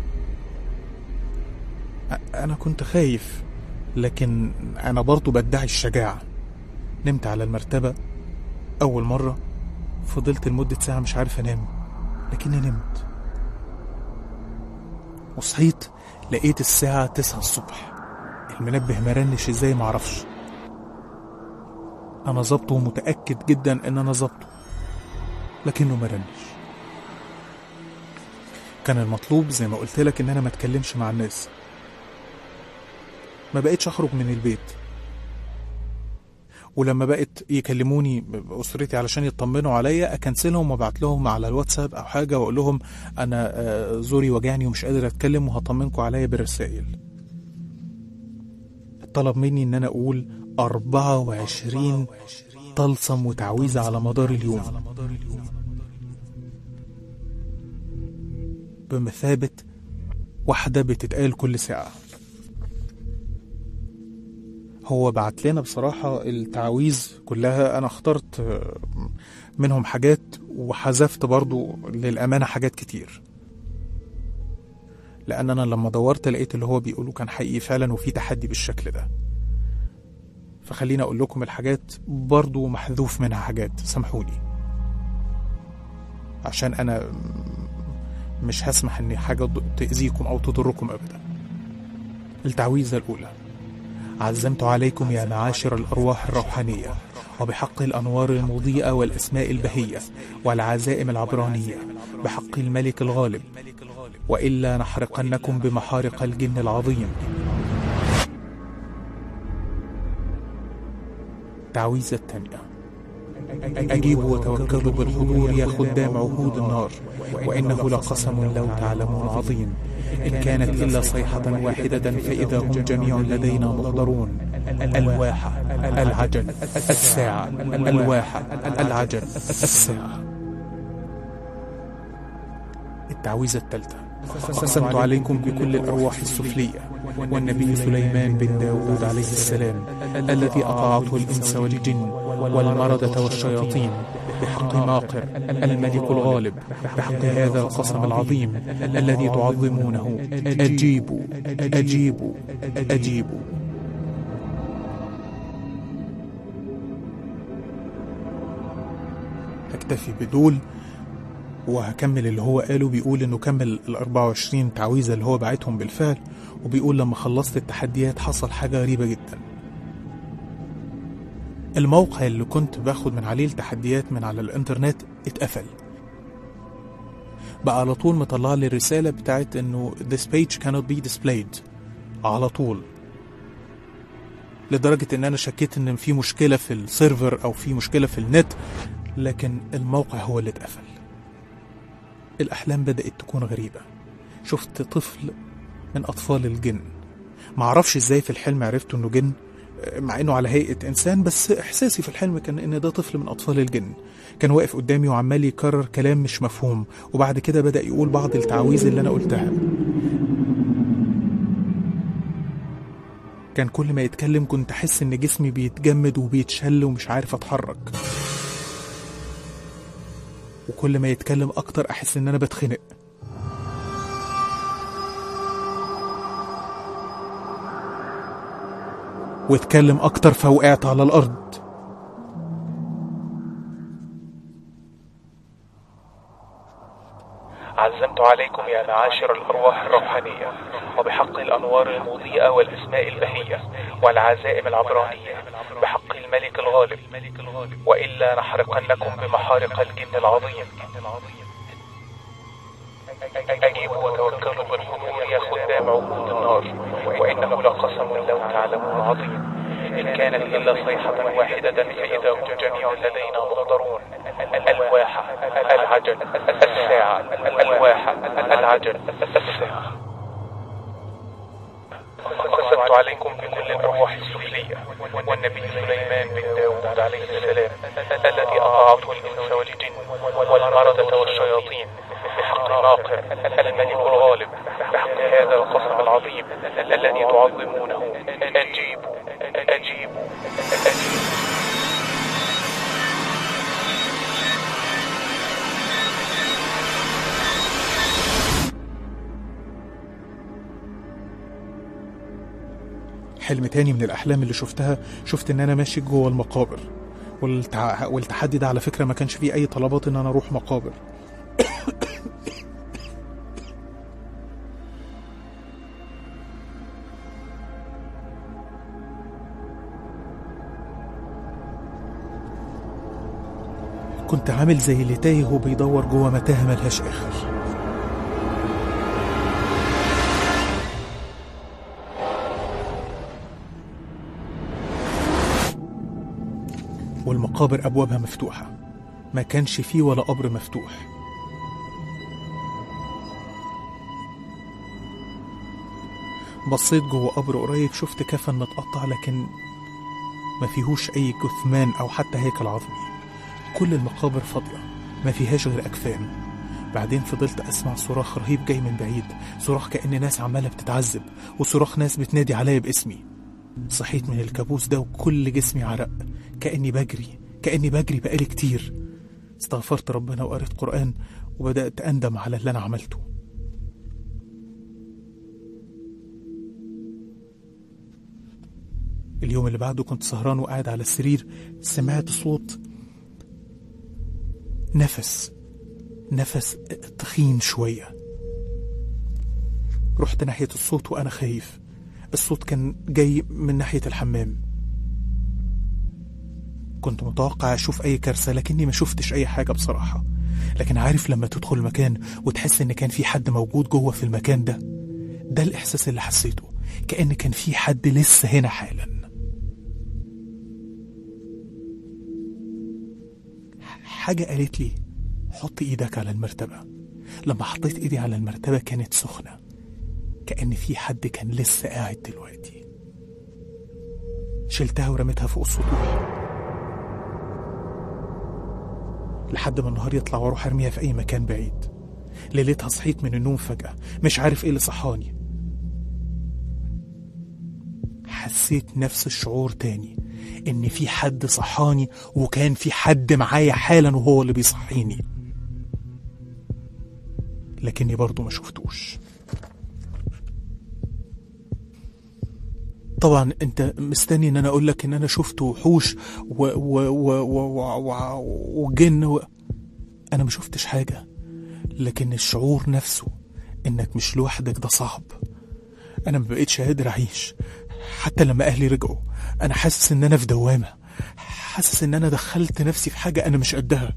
أنا كنت خايف، لكن أنا برضو بدعي الشجاعة. نمت على المرتبة أول مرة، فضلت لمدة ساعة مش عارف أنام، لكني نمت. وصحيت لقيت الساعة 9 الصبح. المنبه مرنش ازاي معرفش. انا ظبطه ومتأكد جدا ان انا ظبطه، لكنه مرنش. كان المطلوب زي ما قلت لك ان انا ما اتكلمش مع الناس. ما بقيتش اخرج من البيت، ولما بقت يكلموني اسرتي علشان يطمنوا عليا اكنسلهم وابعت لهم على الواتساب او حاجه واقول لهم انا زوري وجعني ومش قادر اتكلم وهطمنكم عليا بالرسائل. طلب مني ان انا اقول 24 طلسم وتعويذه على مدار اليوم، بمثابه واحده بتتقال كل ساعه. هو بعت لنا بصراحة التعويذ كلها، أنا اخترت منهم حاجات وحذفت برضو للأمانة حاجات كتير، لأن أنا لما دورت لقيت اللي هو بيقوله كان حقيقي فعلا وفي تحدي بالشكل ده. فخليني أقول لكم الحاجات برضو محذوف منها حاجات، سامحوني، عشان أنا مش هسمح إن حاجة تأذيكم أو تضركم أبدا. التعويذة الأولى: عزمت عليكم يا معاشر الأرواح الروحانية وبحق الأنوار المضيئة والأسماء البهية والعزائم العبرانية، بحق الملك الغالب، وإلا نحرقنكم بمحارق الجن العظيم. التعويذة الثانية: أجيبوا وتوكلوا بالحضور يا خدام عهود النار، وإنه لقسم لو تعلمون عظيم، إن كانت إلا صيحة واحدة فإذا هم جميع لدينا محضرون. الواحة، العجل، الساعة، الواحة، العجل، الساعة. التعويذة الثالثة: أقسمت عليكم بكل الأرواح السفلية والنبي سليمان بن داود عليه السلام الذي أطاعته الإنس والجن والمردة والشياطين، بحق ماقر الملك الغالب، بحق هذا القسم العظيم الذي تعظمونه. أجيبوا أجيبوا أجيبوا. هكتفي بدول وهكمل اللي هو قاله. بيقول انه كمل 24 تعويذة اللي هو بعتهم بالفعل، وبيقول لما خلصت التحديات حصل حاجة غريبة جدا. الموقع اللي كنت باخد من عليه التحديات من على الانترنت اتقفل، بقى على طول مطلع لي الرسالة بتاعت انه this page cannot be displayed على طول، لدرجة ان انا شكيت ان في مشكلة في السيرفر او في مشكلة في النت، لكن الموقع هو اللي اتقفل. الأحلام بدأت تكون غريبة. شفت طفل من أطفال الجن، معرفش ازاي في الحلم عرفت انه جن مع انه على هيئة انسان، بس احساسي في الحلم كان ان ده طفل من أطفال الجن. كان واقف قدامي وعمال يكرر كلام مش مفهوم، وبعد كده بدأ يقول بعض التعويذ اللي انا قلتها. كان كل ما يتكلم كنت احس ان جسمي بيتجمد وبيتشل ومش عارف اتحرك، وكل ما يتكلم اكتر احس ان انا بتخنق. واتكلم اكتر فوقعت على الارض. عزمت عليكم يا معاشر الأرواح الروحانية وبحق الأنوار المضيئة والأسماء البهية والعزائم العبرانية، بحق الملك الغالب، وإلا نحرقنكم بمحارق الجن العظيم. أجيبوا وتوكلوا بالحضور يا خدام عهود النار، وإنه لقسم لو تعلمون عظيم، إن كانت إلا صيحة واحدة فإذا هم جميع لدينا محضرون. الواحة، العجل، الساعة، الواحة، العجل، الساعة. قسمت عليكم بكل الأرواح السفلية والنبي سليمان بن داود عليه السلام الذي أطاعته الإنس والجن والمردة والشياطين، بحق ماقر الملك الغالب، بحق هذا القسم العظيم الذي تعظمونه. أجيبوا أجيبوا أجيبوا. حلم تاني من الأحلام اللي شفتها، شفت إن أنا ماشي جوه المقابر، والتحدي ده على فكرة ما كانش فيه أي طلبات إن أنا أروح مقابر. كنت عامل زي اللي تايه وبيدور جوه متاهة ملهاش آخر. والمقابر أبوابها مفتوحة، ما كانش فيه ولا قبر مفتوح. بصيت جوه قبر قريب، شفت كفن متقطع لكن ما فيهوش أي جثمان أو حتى هيكل عظمي. كل المقابر فاضية ما فيهاش غير أكفان. بعدين فضلت أسمع صراخ رهيب جاي من بعيد، صراخ كأن ناس عمالة بتتعذب، وصراخ ناس بتنادي عليا باسمي. صحيت من الكابوس ده وكل جسمي عرق، كأني بجري بقالي كتير. استغفرت ربنا وقريت قرآن وبدأت أندم على اللي أنا عملته. اليوم اللي بعده كنت سهران وقاعد على السرير، سمعت صوت نفس تخين شوية. رحت ناحية الصوت وأنا خايف. الصوت كان جاي من ناحية الحمام. كنت متوقع أشوف أي كارثة لكني ما شفتش أي حاجة بصراحة. لكن عارف لما تدخل المكان وتحس إن كان في حد موجود جوه في المكان ده الإحساس اللي حسيته، كأن كان في حد لسه هنا حالا. حاجة قالت لي حط إيدك على المرتبة. لما حطيت إيدي على المرتبة كانت سخنة، كأن في حد كان لسه قاعد دلوقتي. شلتها ورميتها فوق السطوح لحد ما النهار يطلع واروح ارميها في اي مكان بعيد. ليلتها صحيت من النوم فجأة، مش عارف ايه اللي صحاني. حسيت نفس الشعور تاني، ان في حد صحاني وكان في حد معايا حالا وهو اللي بيصحيني، لكني برضو ما شفتوش. طبعا انت مستني ان انا اقولك ان انا شفت وحوش وجن انا ما شفتش حاجة، لكن الشعور نفسه انك مش لوحدك ده صعب. انا ما بقيتش قادر اعيش. حتى لما اهلي رجعوا انا حاسس ان انا في دوامة، حاسس ان انا دخلت نفسي في حاجة انا مش قدها.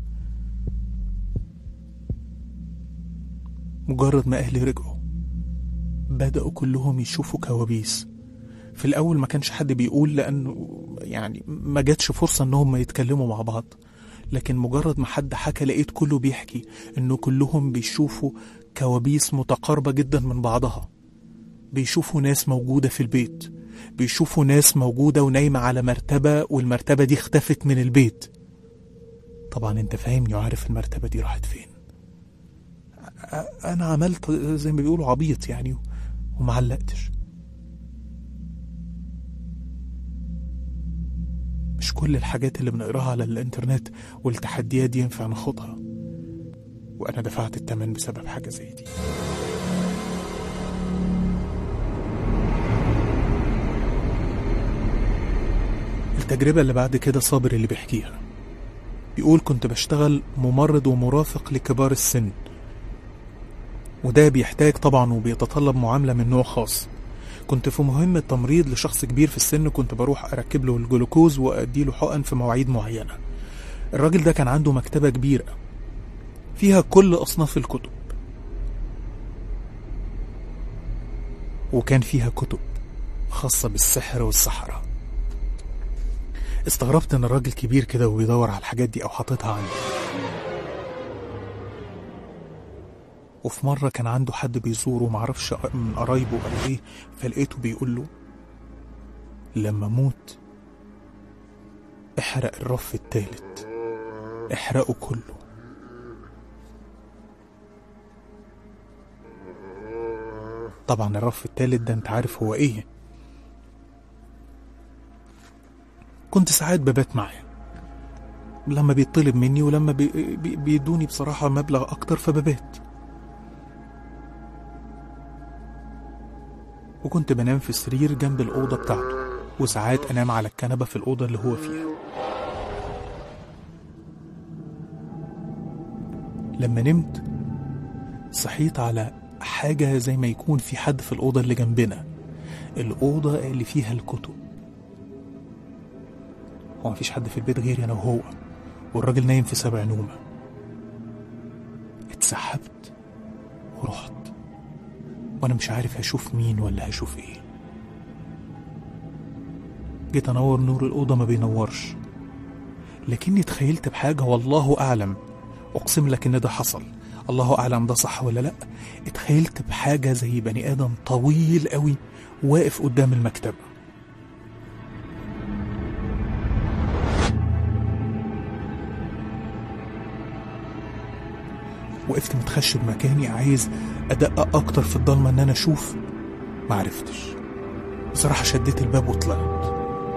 مجرد ما اهلي رجعوا بدأوا كلهم يشوفوا كوابيس. في الأول ما كانش حد بيقول، لأنه يعني ما جاتش فرصة أنهم يتكلموا مع بعض، لكن مجرد ما حد حكى لقيت كله بيحكي أنه كلهم بيشوفوا كوابيس متقاربة جدا من بعضها. بيشوفوا ناس موجودة في البيت، بيشوفوا ناس موجودة ونايمة على مرتبة والمرتبة دي اختفت من البيت. طبعا انت فاهمني وعارف المرتبة دي راحت فين. أنا عملت زي ما بيقولوا عبيط يعني ومعلقتش. مش كل الحاجات اللي بنقراها على الانترنت والتحديات دي ينفع ناخدها، وانا دفعت الثمن بسبب حاجة زي دي. التجربة اللي بعد كده صابر اللي بيحكيها بيقول كنت بشتغل ممرض ومرافق لكبار السن، وده بيحتاج طبعا وبيتطلب معاملة من نوع خاص. كنت في مهمة تمريض لشخص كبير في السن، كنت بروح أركب له الجلوكوز وأديله حقن في مواعيد معينة. الراجل ده كان عنده مكتبة كبيرة فيها كل أصناف الكتب، وكان فيها كتب خاصة بالسحر والسحرة. استغربت ان الراجل كبير كده وبيدور على الحاجات دي او حاططها عنده. وفي مرة كان عنده حد بيزوره معرفش من قرايبه ولا ايه، فلقيته بيقول له لما موت احرق الرف الثالث، احرقه كله. طبعا الرف الثالث ده انت عارف هو ايه. كنت ساعات ببات معاه لما بيطلب مني، ولما بيدوني بصراحة مبلغ اكتر فببات. وكنت بنام في السرير جنب الأوضة بتاعته، وساعات أنام على الكنبة في الأوضة اللي هو فيها. لما نمت صحيت على حاجة زي ما يكون في حد في الأوضة اللي جنبنا، الأوضة اللي فيها الكتب. هو مفيش حد في البيت غيري أنا وهو، والراجل نايم في 7 نومة. اتسحبت ورحت، وانا مش عارف هشوف مين ولا هشوف ايه. جيت انور نور الأوضة ما بينورش، لكني تخيلت بحاجة والله أعلم، أقسم لك إن ده حصل، الله أعلم ده صح ولا لأ. اتخيلت بحاجة زي بني آدم طويل قوي واقف قدام المكتبة. وقفت متخشب مكاني عايز أدقق أكتر في الضلمة إن أنا أشوف، معرفتش بصراحة. شديت الباب وطلعت.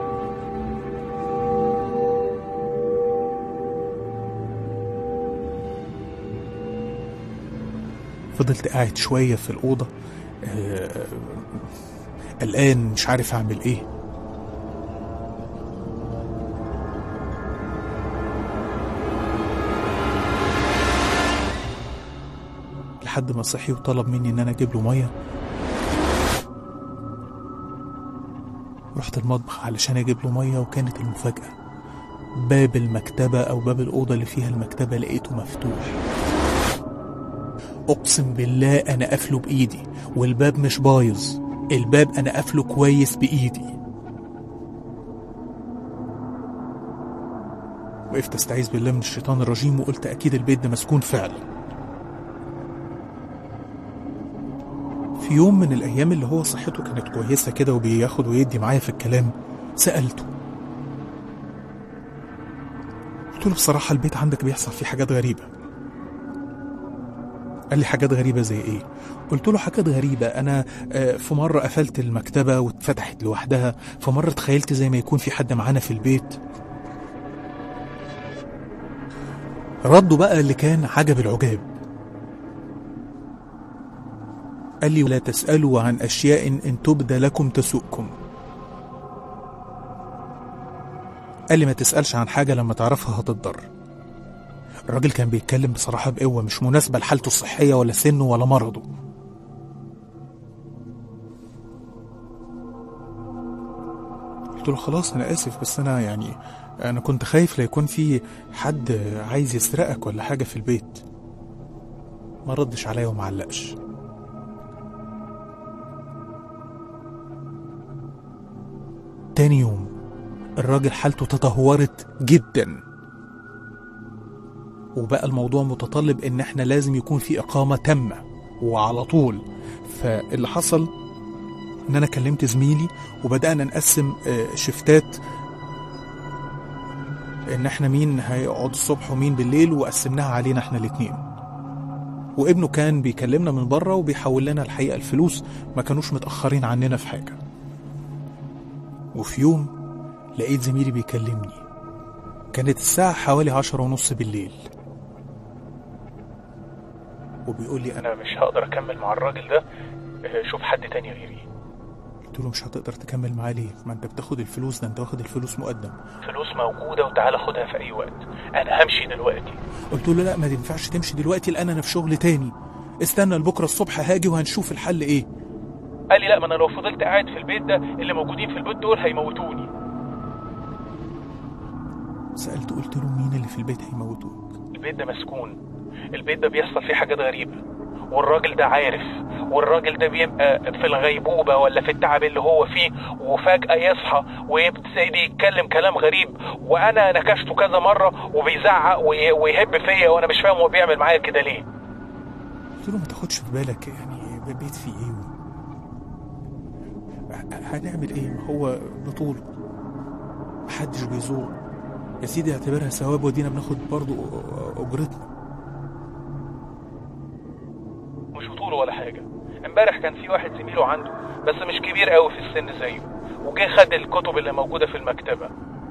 فضلت قاعد شوية في الأوضة قلقان مش عارف أعمل إيه. لحد ما صحي وطلب مني إن أنا أجيب له مية. رحت المطبخ علشان أجيب له مية، وكانت المفاجأة باب المكتبة أو باب الأوضة اللي فيها المكتبة لقيته مفتوح. أقسم بالله أنا قافله بإيدي، والباب مش بايظ، الباب أنا قافله كويس بإيدي. وقفت استعيذ بالله من الشيطان الرجيم، وقلت أكيد البيت ده مسكون فعلا. في يوم من الأيام اللي هو صحته كانت كويسة كده وبياخد ويدي معايا في الكلام، سألته، قلت له بصراحة البيت عندك بيحصل فيه حاجات غريبة. قال لي حاجات غريبة زي ايه؟ قلت له حاجات غريبة، انا في مرة قفلت المكتبة واتفتحت لوحدها، في مرة تخيلت زي ما يكون في حد معانا في البيت. رده بقى اللي كان عجب العجاب، قال لي ولا تسألوا عن أشياء إن تبد لكم تسؤكم. قال لي ما تسألش عن حاجة لما تعرفها هتضر. الراجل كان بيتكلم بصراحة بقوة مش مناسبة لحالته الصحية ولا سنه ولا مرضه. قلت له خلاص أنا آسف، بس أنا كنت خايف لا يكون في حد عايز يسرقك ولا حاجة في البيت. ما ردش عليا ومعلقش. تاني يوم الراجل حالته تدهورت جدا، وبقى الموضوع متطلب ان احنا لازم يكون في اقامة تامة وعلى طول. فاللي حصل ان انا كلمت زميلي وبدأنا نقسم شفتات، ان احنا مين هيقعد الصبح ومين بالليل، وقسمناها علينا احنا الاتنين. وابنه كان بيكلمنا من بره وبيحول لنا الحقيقة الفلوس، ما كانوش متأخرين عننا في حاجة. وفي يوم لقيت زميلي بيكلمني، كانت الساعة حوالي 10:30 بالليل، وبيقول لي أنا مش هقدر أكمل مع الراجل ده، شوف حد تاني غيري. قلت له مش هتقدر تكمل معاه ليه؟ ما أنت بتاخد الفلوس، ده أنت واخد الفلوس مقدم. فلوس موجودة وتعالى خدها في أي وقت، أنا همشي دلوقتي. قلت له لا ما ينفعش تمشي دلوقتي لأن أنا في شغل تاني، استنى لبكرة الصبح هاجي وهنشوف الحل إيه. قال لي لا، ما أنا لو فضلت قاعد في البيت ده اللي موجودين في البيت دول هيموتوني. سألت قلت له مين اللي في البيت هيموتوك؟ البيت ده مسكون، البيت ده بيحصل فيه حاجات غريبة، والراجل ده عارف، والراجل ده بيبقى في الغيبوبة ولا في التعب اللي هو فيه، وفجأة يصحى ويبتدي يتكلم كلام غريب، وأنا نكشته كذا مرة وبيزعق ويهب فيا، وأنا مش فاهم هو بيعمل معايا كده ليه. قلت له ما تاخدش في بالك، بيت فيه ايه هنعمل ايه؟ ما هو بطوله محدش بيزور يا سيدي، اعتبرها ثواب ودينا بناخد برضو اجرتنا. مش بطوله ولا حاجة. امبارح كان في واحد زميله عنده بس مش كبير قوي في السن زيه، وجه خد الكتب اللي موجودة في المكتبة.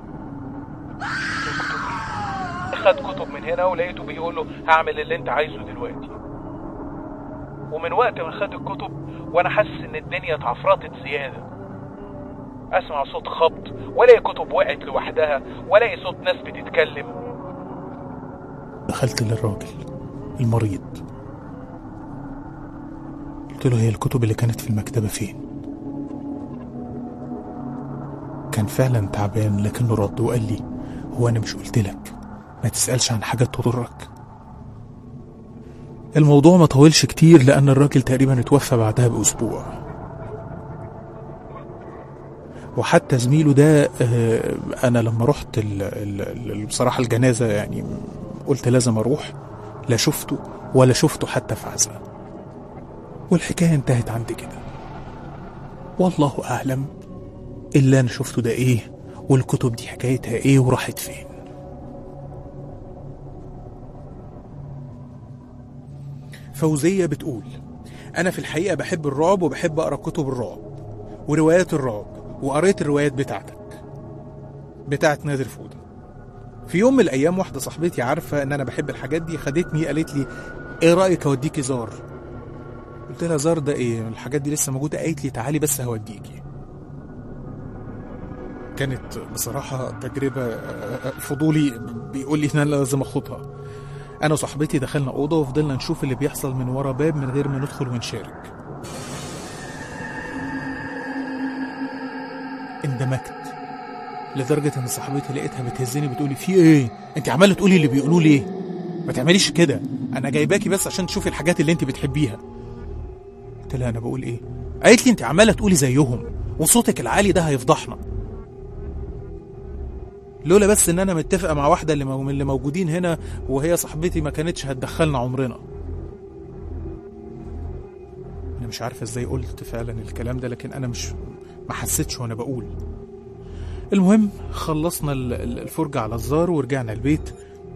خد كتب من هنا ولقيته بيقول له هعمل اللي انت عايزه دلوقتي. ومن وقت ما خد الكتب وانا حاسس ان الدنيا اتعفرطت زيادة، اسمع صوت خبط، ولاقي كتب وقعت لوحدها، ولاقي صوت ناس بتتكلم. دخلت للراجل المريض، قلت له هي الكتب اللي كانت في المكتبة فين؟ كان فعلا تعبان لكنه رد وقال لي هو انا مش قلت لك ما تسألش عن حاجات تضرك. الموضوع ما طولش كتير لأن الراجل تقريبا اتوفى بعدها بأسبوع. وحتى زميله ده أنا لما رحت بصراحة الجنازة يعني قلت لازم أروح، لا شفته ولا شفته حتى في عزاء، والحكاية انتهت عند كده. والله أعلم اللي أنا شفته ده إيه، والكتب دي حكايتها إيه وراحت فين. فوزية بتقول: أنا في الحقيقة بحب الرعب وبحب أقرأ كتب الرعب وروايات الرعب، وقريت الروايات بتاعت نادر فودة. في يوم من الأيام واحدة صاحبتي عارفة إن أنا بحب الحاجات دي خدتني قالت لي: إيه رأيك أوديكي زار؟ قلت لها: زار ده إيه؟ الحاجات دي لسه موجودة؟ قالت لي: تعالي بس هوديكي. كانت بصراحة تجربة فضولي بيقول لي إن أنا لازم أخدها. أنا وصاحبتي دخلنا أوضة وفضلنا نشوف اللي بيحصل من ورا باب من غير ما ندخل ونشارك. اندمجت لدرجة إن صاحبتي لقيتها بتهزني بتقولي: في إيه؟ أنت عمالة تقولي اللي بيقولوه ليه؟ ما تعمليش كده، أنا جايباكي بس عشان تشوفي الحاجات اللي أنت بتحبيها. قلت لها: أنا بقول إيه؟ قالت لي: أنت عمالة تقولي زيهم وصوتك العالي ده هيفضحنا. لولا بس إن أنا متفقة مع واحدة من اللي موجودين هنا وهي صاحبتي ما كانتش هتدخلنا عمرنا. أنا مش عارفة إزاي قلت فعلا الكلام ده، لكن أنا ما حسيتش وأنا بقول. المهم خلصنا الفرجة على الزار ورجعنا البيت.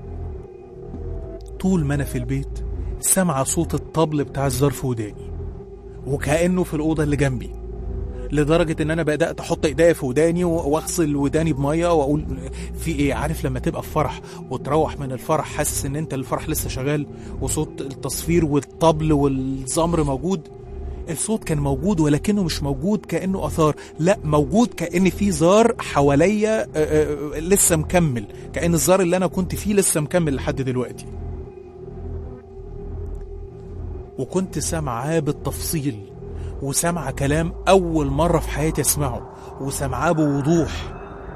طول ما أنا في البيت سمع صوت الطبل بتاع الزار في وداني، وكأنه في الأوضة اللي جنبي، لدرجة إن أنا بدأت أحط إيديا في وداني وأغسل وداني بمية وأقول: في إيه؟ عارف لما تبقى في فرح وتروح من الفرح حاسس إن أنت الفرح لسه شغال وصوت التصفير والطبل والزمر موجود؟ الصوت كان موجود ولكنه مش موجود كأنه أثار، لا موجود كأن في زار حواليا لسه مكمل، كأن الزار اللي أنا كنت فيه لسه مكمل لحد دلوقتي. وكنت سامعاه بالتفصيل، وسامعة كلام أول مرة في حياتي أسمعه، وسامعاه بوضوح.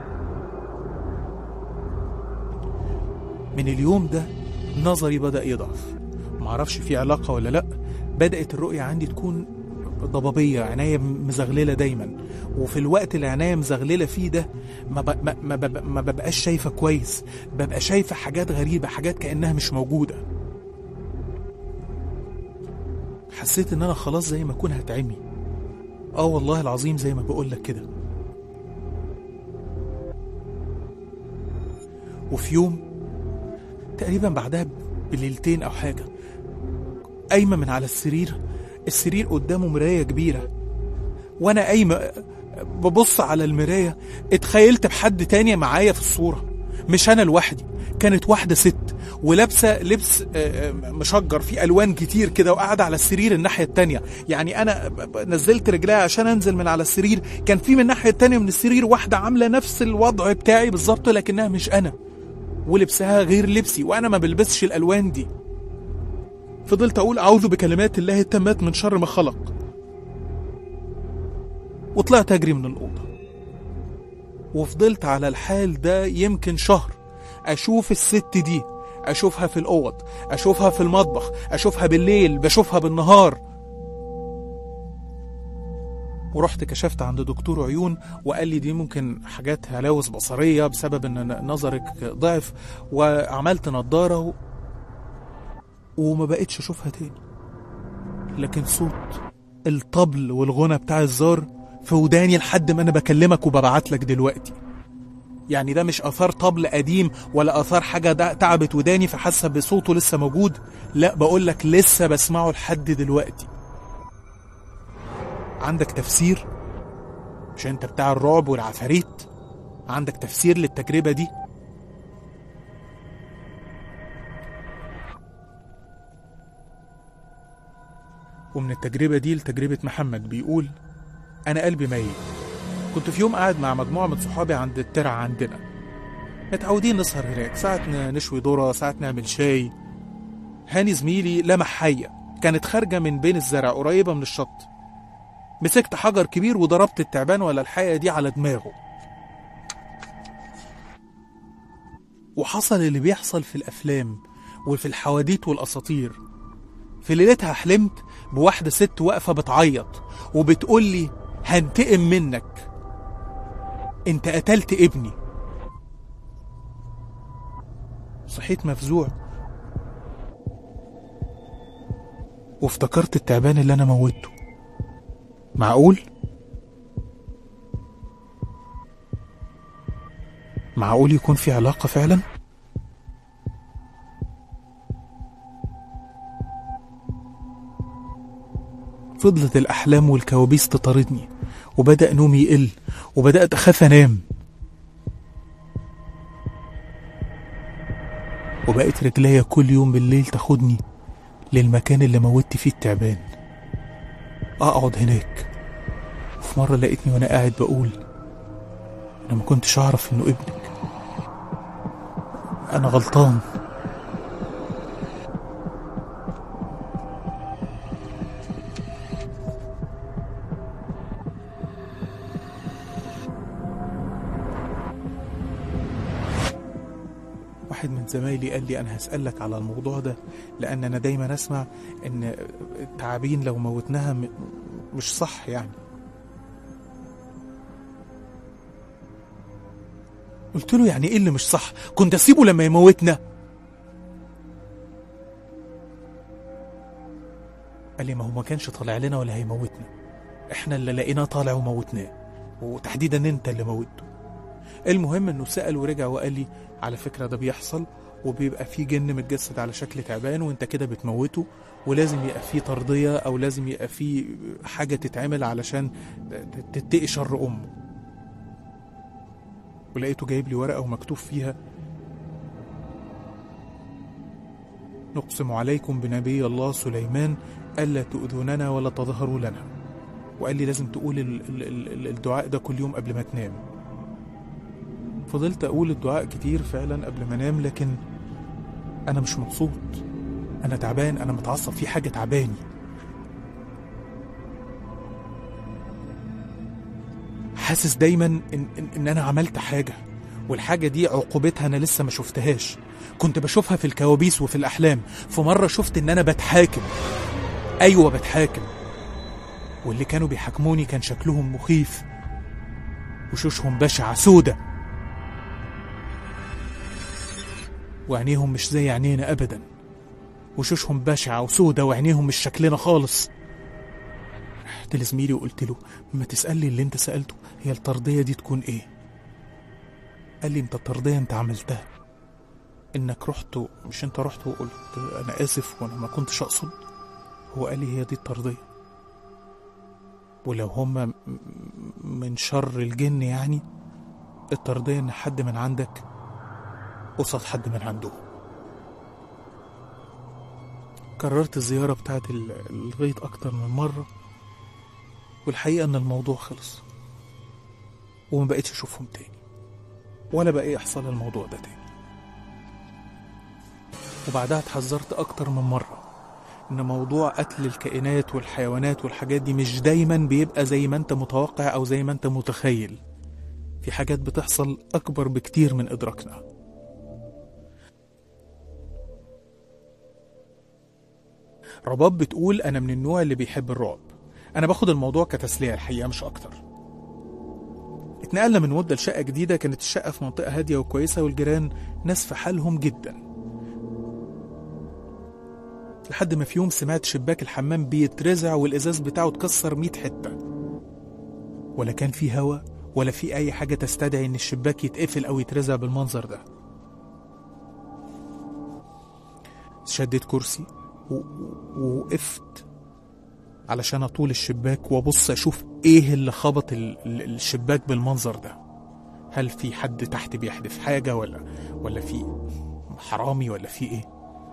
من اليوم ده نظري بدأ يضعف، معرفش في علاقة ولا لأ. بدأت الرؤية عندي تكون ضبابية، عناية مزغللة دايما، وفي الوقت اللي عناية مزغللة فيه ده ما ببقاش شايفة كويس، ببقى شايفة حاجات غريبة، حاجات كأنها مش موجودة. حسيت ان انا خلاص زي ما اكون هتعمي. والله العظيم زي ما بقولك كده. وفي يوم تقريبا بعدها بليلتين او حاجة، قايمة من على السرير قدامه مراية كبيرة، وانا قايمة ببص على المراية اتخيلت بحد تاني معايا في الصورة، مش انا لوحدي. كانت واحدة ست ولابسه لبس مشجر فيه الوان كتير كده، وقاعده على السرير الناحيه التانية. يعني انا نزلت رجليها عشان انزل من على السرير، كان في من الناحيه التانية من السرير واحده عامله نفس الوضع بتاعي بالظبط لكنها مش انا، ولبسها غير لبسي وانا ما بلبسش الالوان دي. فضلت اقول: اعوذ بكلمات الله التامات من شر ما خلق، وطلعت اجري من الاوضه. وفضلت على الحال ده يمكن شهر، اشوف الست دي، اشوفها في الاوض، اشوفها في المطبخ، اشوفها بالليل، بشوفها بالنهار. ورحت كشفت عند دكتور عيون وقال لي دي ممكن حاجات هلاوس بصرية بسبب ان نظرك ضعف، وعملت نظارة وما بقتش اشوفها تاني. لكن صوت الطبل والغنى بتاع الزار في وداني لحد ما انا بكلمك وببعت لك دلوقتي. يعني ده مش اثار طبل قديم ولا اثار حاجة تعبت وداني فحاسة بصوته لسه موجود، لا بقولك لسه بسمعه لحد دلوقتي. عندك تفسير؟ مش انت بتاع الرعب والعفاريت؟ عندك تفسير للتجربة دي؟ ومن التجربة دي لتجربة محمد بيقول: أنا قلبي ميت. كنت في يوم قاعد مع مجموعة من صحابي عند الترعة عندنا، متعودين نسهر هناك، ساعات نشوي ذرة، ساعات نعمل شاي. هاني زميلي لمح حية كانت خارجة من بين الزرع قريبة من الشط. مسكت حجر كبير وضربت التعبان ولا الحية دي على دماغه. وحصل اللي بيحصل في الأفلام وفي الحواديت والأساطير. في ليلتها حلمت بواحدة ست واقفة بتعيط وبتقول لي هنتقم منك، انت قتلت ابني. صحيت مفزوع وافتكرت التعبان اللي انا موته. معقول يكون في علاقة فعلا؟ فضلت الأحلام والكوابيس تطاردني، وبدأ نومي يقل، وبدأت أخاف أنام، وبقيت رجليا كل يوم بالليل تاخدني للمكان اللي موتت فيه التعبان، أقعد هناك. وفي مرة لقيتني وأنا قاعد بقول أنا ما كنتش أعرف إنه ابنك، أنا غلطان. واحد من زمايلي قال لي أنا هسألك على الموضوع ده، لأن أنا دايما أسمع إن التعابين لو موتناها مش صح يعني. قلت له يعني إيه اللي مش صح؟ كنت أسيبه لما يموتنا؟ قال لي ما هو ما كانش طالع لنا ولا هيموتنا، إحنا اللي لقيناه طالع وموتناه، وتحديدا أنت اللي موته. المهم إنه سأل ورجع وقال لي على فكرة ده بيحصل، وبيبقى فيه جن متجسد على شكل تعبان وانت كده بتموته، ولازم يبقى فيه ترضية او لازم يبقى فيه حاجة تتعمل علشان تتقي شر امه. ولقيته جايب لي ورقة ومكتوب فيها نقسم عليكم بنبي الله سليمان ألا تؤذوننا ولا تظهروا لنا. وقال لي لازم تقول الدعاء ده كل يوم قبل ما تنام. فضلت أقول الدعاء كتير فعلا قبل ما انام، لكن أنا مش مبسوط، أنا تعبان، أنا متعصب، في حاجة تعباني. حاسس دايما إن أنا عملت حاجة، والحاجة دي عقوبتها أنا لسه ما شفتهاش. كنت بشوفها في الكوابيس وفي الأحلام. في مرة شفت إن أنا بتحاكم، أيوة بتحاكم، واللي كانوا بيحاكموني كان شكلهم مخيف، وشوشهم بشعة سودة، وعينيهم مش زي عينينا أبدا، وشوشهم بشعة وسودة وعينيهم مش شكلنا خالص. رحت لزميلي وقلت له ما تسألي اللي انت سألته، هي الترضية دي تكون ايه؟ قال لي انت الترضية انت عملتها، انك رحت، مش انت رحت وقلت انا اسف وانا ما كنتش اقصد. هو قال لي هي دي الترضية، ولو هم من شر الجن يعني الترضية ان حد من عندك قصاد حد من عنده. كررت الزيارة بتاعت الغيط أكتر من مرة، والحقيقة أن الموضوع خلص وما بقيتش أشوفهم تاني، ولا بقى يحصل الموضوع ده تاني. وبعدها اتحذرت أكتر من مرة إن موضوع قتل الكائنات والحيوانات والحاجات دي مش دايما بيبقى زي ما أنت متوقع أو زي ما أنت متخيل. في حاجات بتحصل أكبر بكتير من إدراكنا. رباب بتقول أنا من النوع اللي بيحب الرعب، أنا باخد الموضوع كتسلية الحقيقة مش أكتر. اتنقلنا من مدة لشقة جديدة، كانت الشقة في منطقة هادية وكويسة والجيران ناس في حالهم جدا، لحد ما في يوم سمعت شباك الحمام بيترزع والإزاز بتاعه اتكسر 100 حتة، ولا كان في هوا ولا في أي حاجة تستدعي إن الشباك يتقفل أو يترزع بالمنظر ده. شديت كرسي ووقفت علشان أطول الشباك وابص أشوف إيه اللي خبط الشباك بالمنظر ده. هل في حد تحت بيحدف حاجة ولا في حرامي ولا في إيه؟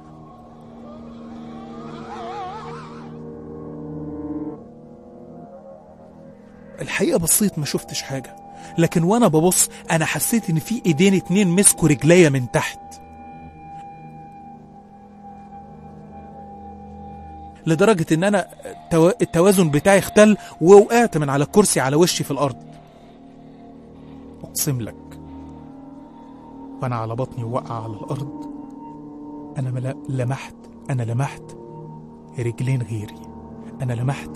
الحقيقة بصيت ما شفتش حاجة، لكن وانا ببص انا حسيت ان في ايدين 2 مسكوا رجليا من تحت، لدرجة ان انا التوازن بتاعي اختل ووقعت من على الكرسي على وشي في الارض. اقسم لك وأنا على بطني وقع على الأرض أنا لمحت رجلين غيري. أنا لمحت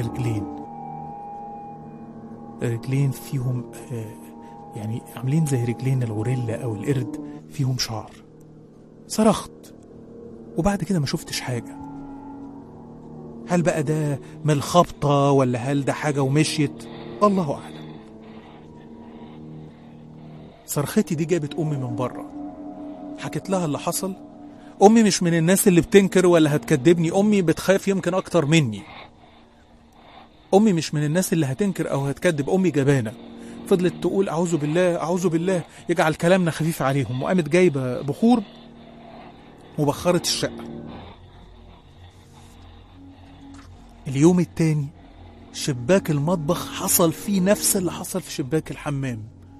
رجلين فيهم يعني عاملين زي رجلين الغوريلا أو القرد، فيهم شعر. صرخت وبعد كده ما شفتش حاجة. هل بقى ده من الخبطة ولا هل ده حاجة ومشيت؟ الله أعلم. صرختي دي جابت أمي من بره، حكت لها اللي حصل. أمي مش من الناس اللي بتنكر ولا هتكدبني، أمي بتخاف يمكن أكتر مني. أمي مش من الناس اللي هتنكر أو هتكدب، أمي جبانة. فضلت تقول أعوذ بالله أعوذ بالله يجعل كلامنا خفيف عليهم، وقامت جايبة بخور وبخرت الشقة. اليوم التاني شباك المطبخ حصل فيه نفس اللي حصل في شباك الحمام.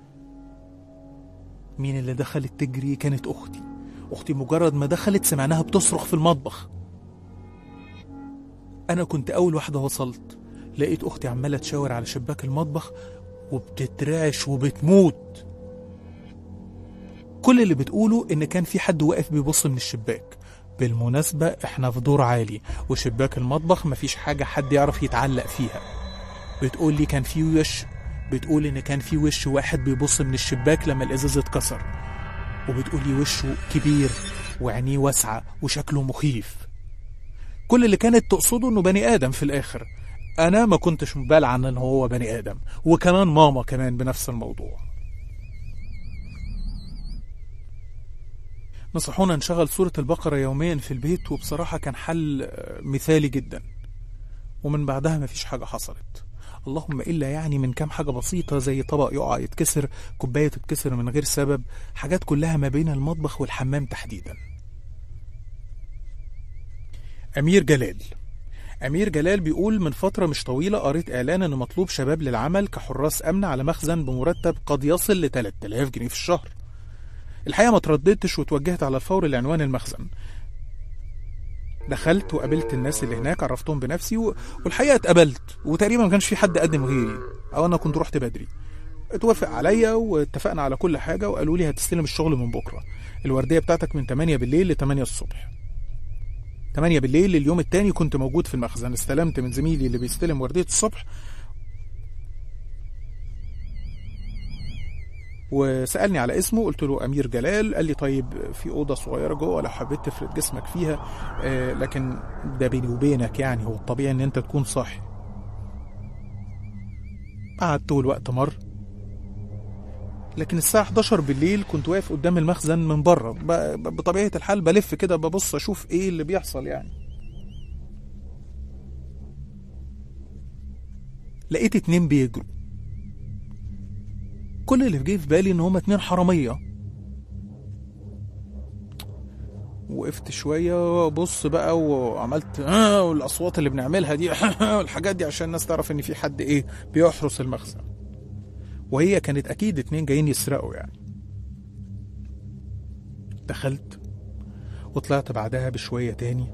مين اللي دخلت تجري؟ كانت أختي مجرد ما دخلت سمعناها بتصرخ في المطبخ. أنا كنت أول واحدة وصلت، لقيت أختي عمالة تشاور على شباك المطبخ وبتترعش وبتموت. كل اللي بتقوله إن كان في حد واقف بيبص من الشباك. بالمناسبة إحنا في دور عالي وشباك المطبخ مفيش حاجة حد يعرف يتعلق فيها. بتقول لي كان في وش، بتقول إن كان في وش واحد بيبص من الشباك لما الإزاز اتكسر، وبتقول لي وشه كبير وعينيه واسعة وشكله مخيف. كل اللي كانت تقصده إنه بني آدم في الآخر. أنا ما كنتش مبالغ عن إن هو بني آدم، وكمان ماما كمان بنفس الموضوع. نصحونا نشغل سورة البقرة يوميا في البيت، وبصراحة كان حل مثالي جدا. ومن بعدها مفيش حاجة حصلت، اللهم إلا يعني من كام حاجة بسيطة زي طبق يقع يتكسر، كوباية تتكسر من غير سبب، حاجات كلها ما بين المطبخ والحمام تحديدا. أمير جلال بيقول من فترة مش طويلة قريت إعلان إن مطلوب شباب للعمل كحراس أمن على مخزن بمرتب قد يصل ل 3000 جنيه في الشهر. الحقيقة ما ترددتش وتوجهت على الفور لعنوان المخزن. دخلت وقابلت الناس اللي هناك، عرفتهم بنفسي والحقيقة اتقبلت، وتقريبا ما كانش في حد قدم غيري، أو أنا كنت رحت بدري. اتوافق عليا واتفقنا على كل حاجة، وقالوا لي هتستلم الشغل من بكرة. الوردية بتاعتك من 8 بالليل ل 8 الصبح. 8 بالليل اليوم التاني كنت موجود في المخزن. استلمت من زميلي اللي بيستلم وردية الصبح، وسألني على اسمه، قلت له أمير جلال. قال لي طيب في أوضة صغيرة جوه لو حبيت تفرد جسمك فيها، لكن ده بيني وبينك يعني هو الطبيعي ان انت تكون صاحي. قعدت طول الوقت مر، لكن الساعة 11 بالليل كنت واقف قدام المخزن من بره، بطبيعة الحال بلف كده ببص اشوف ايه اللي بيحصل يعني. لقيت 2 بيجروا. كل اللي جه في بالي ان هما 2 حرامية. وقفت شوية بص بقى وعملت والاصوات اللي بنعملها دي والحاجات دي عشان الناس تعرف ان في حد ايه بيحرس المخزن، وهي كانت اكيد 2 جايين يسرقوا يعني. دخلت وطلعت بعدها بشوية تاني،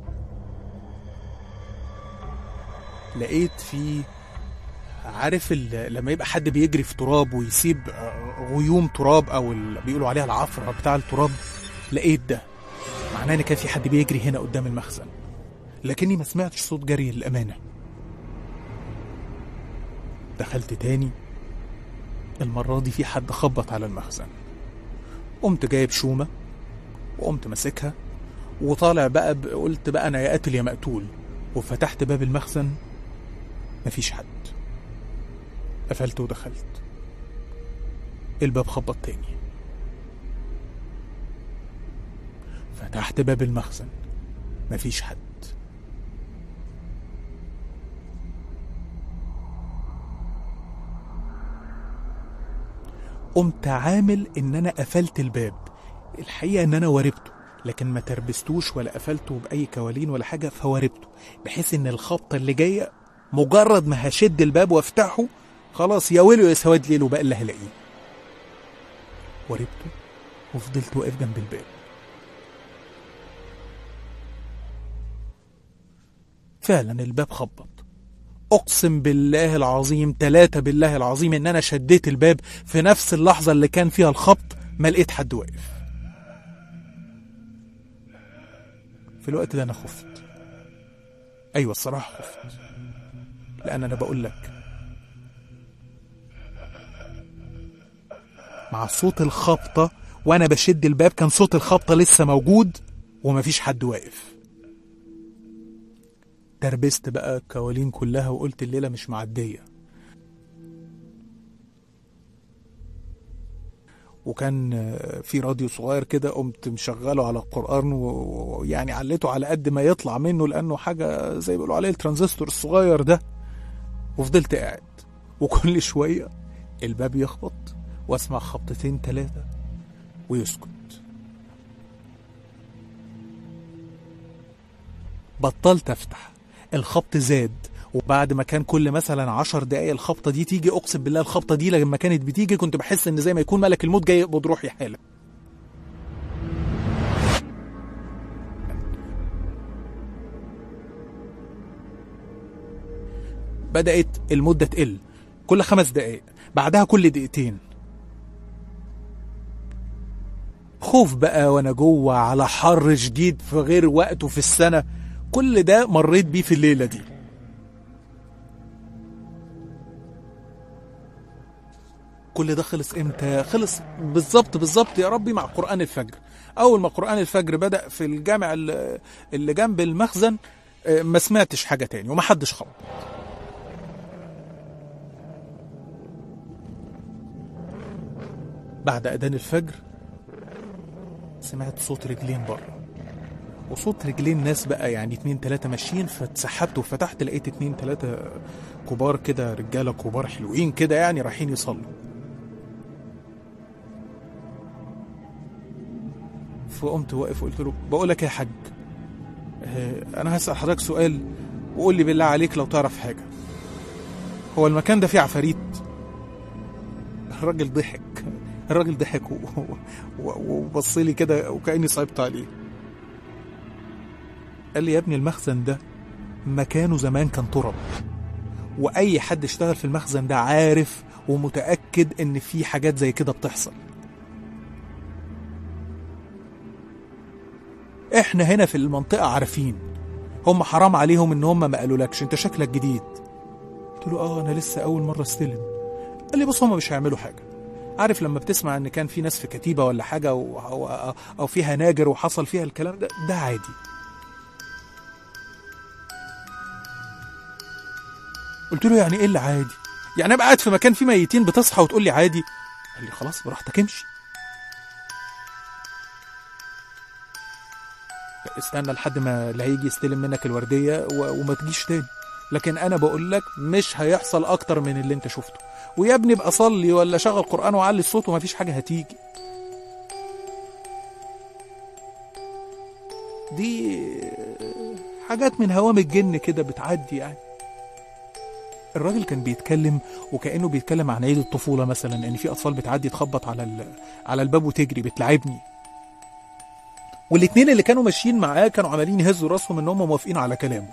لقيت في عارف لما يبقى حد بيجري في تراب ويسيب غيوم تراب او بيقولوا عليها العفرة بتاع التراب، لقيت ده معناه ان كان في حد بيجري هنا قدام المخزن، لكني ما سمعتش صوت جري للأمانة. دخلت تاني، المرة دي في حد خبط على المخزن. قمت جايب شومة وقمت ماسكها وطالع بقى قلت بقى انا يا قاتل يا مقتول، وفتحت باب المخزن. مفيش حد. قفلت ودخلت. الباب خبط تاني. فتحت باب المخزن. مفيش حد. قمت عامل ان انا قفلت الباب. الحقيقة ان انا واربته، لكن ما تربستوش ولا قفلته بأي كوالين ولا حاجة، فواربته بحيث ان الخبطة اللي جاية مجرد ما هشد الباب وافتحه خلاص يا ويله يا سواد ليله بقى اللي هلاقيه. واربته وفضلت واقف جنب الباب. فعلا الباب خبط. اقسم بالله العظيم 3 بالله العظيم ان انا شديت الباب في نفس اللحظة اللي كان فيها الخبط. ما لقيت حد واقف. في الوقت ده انا خفت. ايوه الصراحه خفت، لان انا بقول لك مع صوت الخبطه وانا بشد الباب كان صوت الخبطه لسه موجود ومفيش حد واقف. تربست بقى الكوالين كلها وقلت الليله مش معديه. وكان في راديو صغير كده قمت مشغله على القرآن ويعني عليته على قد ما يطلع منه، لأنه حاجة زي بيقولوا عليه الترانزستور الصغير ده. وفضلت قاعد وكل شوية الباب يخبط واسمع خبطتين 3 ويسكت. بطلت افتح، الخبط زاد، وبعد ما كان كل مثلا 10 دقايق الخبطه دي تيجي، اقسم بالله الخبطه دي لما كانت بتيجي كنت بحس ان زي ما يكون ملك الموت جاي يقبض روحي حالا. بدأت المدة تقل، كل 5 دقايق، بعدها كل 2 دقيقتين. خوف بقى وانا جوه على حر شديد في غير وقته في السنة. كل ده مريت بيه في الليلة دي. كل ده خلص امتى؟ خلص بالظبط يا ربي مع قرآن الفجر. اول ما قرآن الفجر بدأ في الجامع اللي جنب المخزن ما سمعتش حاجة تاني وما حدش خبط. بعد أذان الفجر سمعت صوت رجلين بره، وصوت رجلين ناس بقى، يعني 2 3 ماشيين. فاتسحبت وفتحت لقيت 2 3 كبار كده، رجالة كبار حلوين كده يعني رايحين يصلوا. فقمت واقف وقلت له بقول لك يا حاج، انا هسأل حضرتك سؤال وقول لي بالله عليك لو تعرف حاجة، هو المكان ده فيه عفاريت؟ الراجل ضحك وبص لي كده وكأني صعبت عليه. قال لي يا ابني المخزن ده مكانه زمان كان تراب، واي حد اشتغل في المخزن ده عارف ومتأكد ان في حاجات زي كده بتحصل. احنا هنا في المنطقة عارفين، هم حرام عليهم ان هم ما قالولكش انت شكلك جديد. قلت له انا لسه اول مرة استلم. قال لي بص هم مش هيعملوا حاجة، عارف لما بتسمع ان كان في ناس في كتيبة ولا حاجة او فيها ناجر وحصل فيها الكلام ده عادي. قلت له يعني ايه اللي عادي؟ يعني ابقى قاعد في مكان فيه ميتين بتصحى وتقول لي عادي؟ قال لي خلاص براحتك امشي، استنى لحد ما اللي هيجي يستلم منك الوردية وما تجيش تاني. لكن انا بقول لك مش هيحصل اكتر من اللي انت شفته، ويا ابني ابقى صلي ولا شغل قرآن وعلي الصوت ومفيش حاجة هتيجي. دي حاجات من هوام الجن كده بتعدي يعني. الراجل كان بيتكلم وكأنه بيتكلم عن عيد الطفولة مثلا، ان في اطفال بتعدي تخبط على الباب وتجري بتلعبني. والاتنين اللي كانوا ماشيين معاه كانوا عمالين يهزوا راسهم ان هم موافقين على كلامه.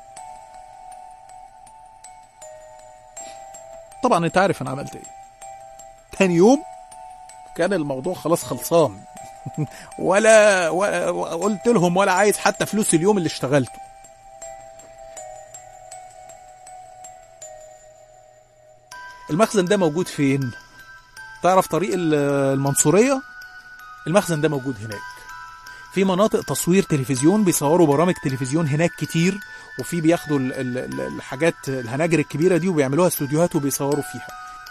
طبعا انت عارف انا عملت ايه. تاني يوم كان الموضوع خلاص خلصان ولا قلت لهم ولا عايز حتى فلوس اليوم اللي اشتغلته. المخزن ده موجود فين؟ تعرف طريق المنصورية؟ المخزن ده موجود هناك. في مناطق تصوير تلفزيون، بيصوروا برامج تلفزيون هناك كتير، وفي بياخدوا الحاجات الهناجر الكبيرة دي وبيعملوها استوديوهات وبيصوروا فيها.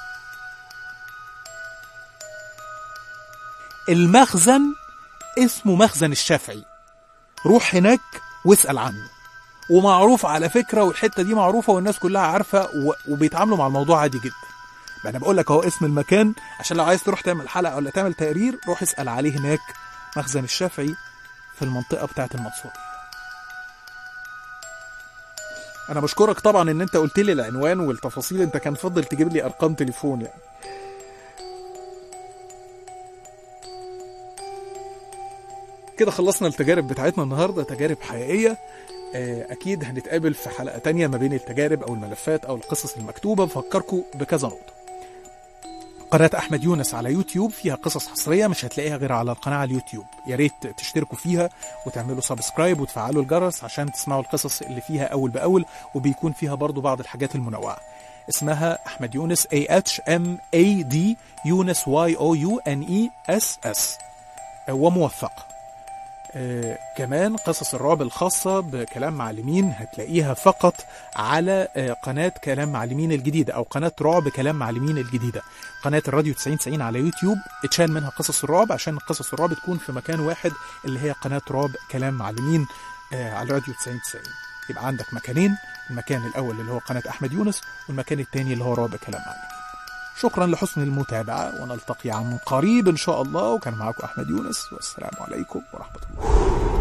المخزن اسمه مخزن الشافعي، روح هناك واسأل عنه، ومعروف على فكرة، والحتة دي معروفة والناس كلها عارفة وبيتعاملوا مع الموضوع عادي جدا. انا بقول لك اهو اسم المكان عشان لو عايز تروح تعمل حلقة ولا تعمل تقرير روح اسأل عليه هناك، مخزن الشافعي في المنطقة بتاعت المنصورة. انا بشكرك طبعا ان انت قلت لي العنوان والتفاصيل، انت كان فضل تجيب لي ارقام تليفون يعني. كده خلصنا التجارب بتاعتنا النهاردة، تجارب حقيقية. اكيد هنتقابل في حلقة تانية ما بين التجارب او الملفات او القصص المكتوبة. بفكركم بكذا نقطة. قناة أحمد يونس على يوتيوب فيها قصص حصرية مش هتلاقيها غير على القناة على اليوتيوب. يا ريت تشتركوا فيها وتعملوا سبسكرايب وتفعلوا الجرس عشان تسمعوا القصص اللي فيها أول بأول، وبيكون فيها برضو بعض الحاجات المنوعة. اسمها أحمد يونس AHMAD يونس YOUNESS وموثق. كمان قصص الرعب الخاصة بكلام معلمين هتلاقيها فقط على قناة كلام معلمين الجديدة أو قناة رعب كلام معلمين الجديدة. قناة الراديو 9090 على يوتيوب اتشال منها قصص الرعب عشان قصص الرعب تكون في مكان واحد اللي هي قناة رعب كلام معلمين على الراديو 9090. يبقى عندك مكانين، المكان الأول اللي هو قناة أحمد يونس والمكان الثاني اللي هو رعب كلام معلمين. شكرا لحسن المتابعة ونلتقي عن قريب إن شاء الله، وكان معكم أحمد يونس والسلام عليكم ورحمة الله.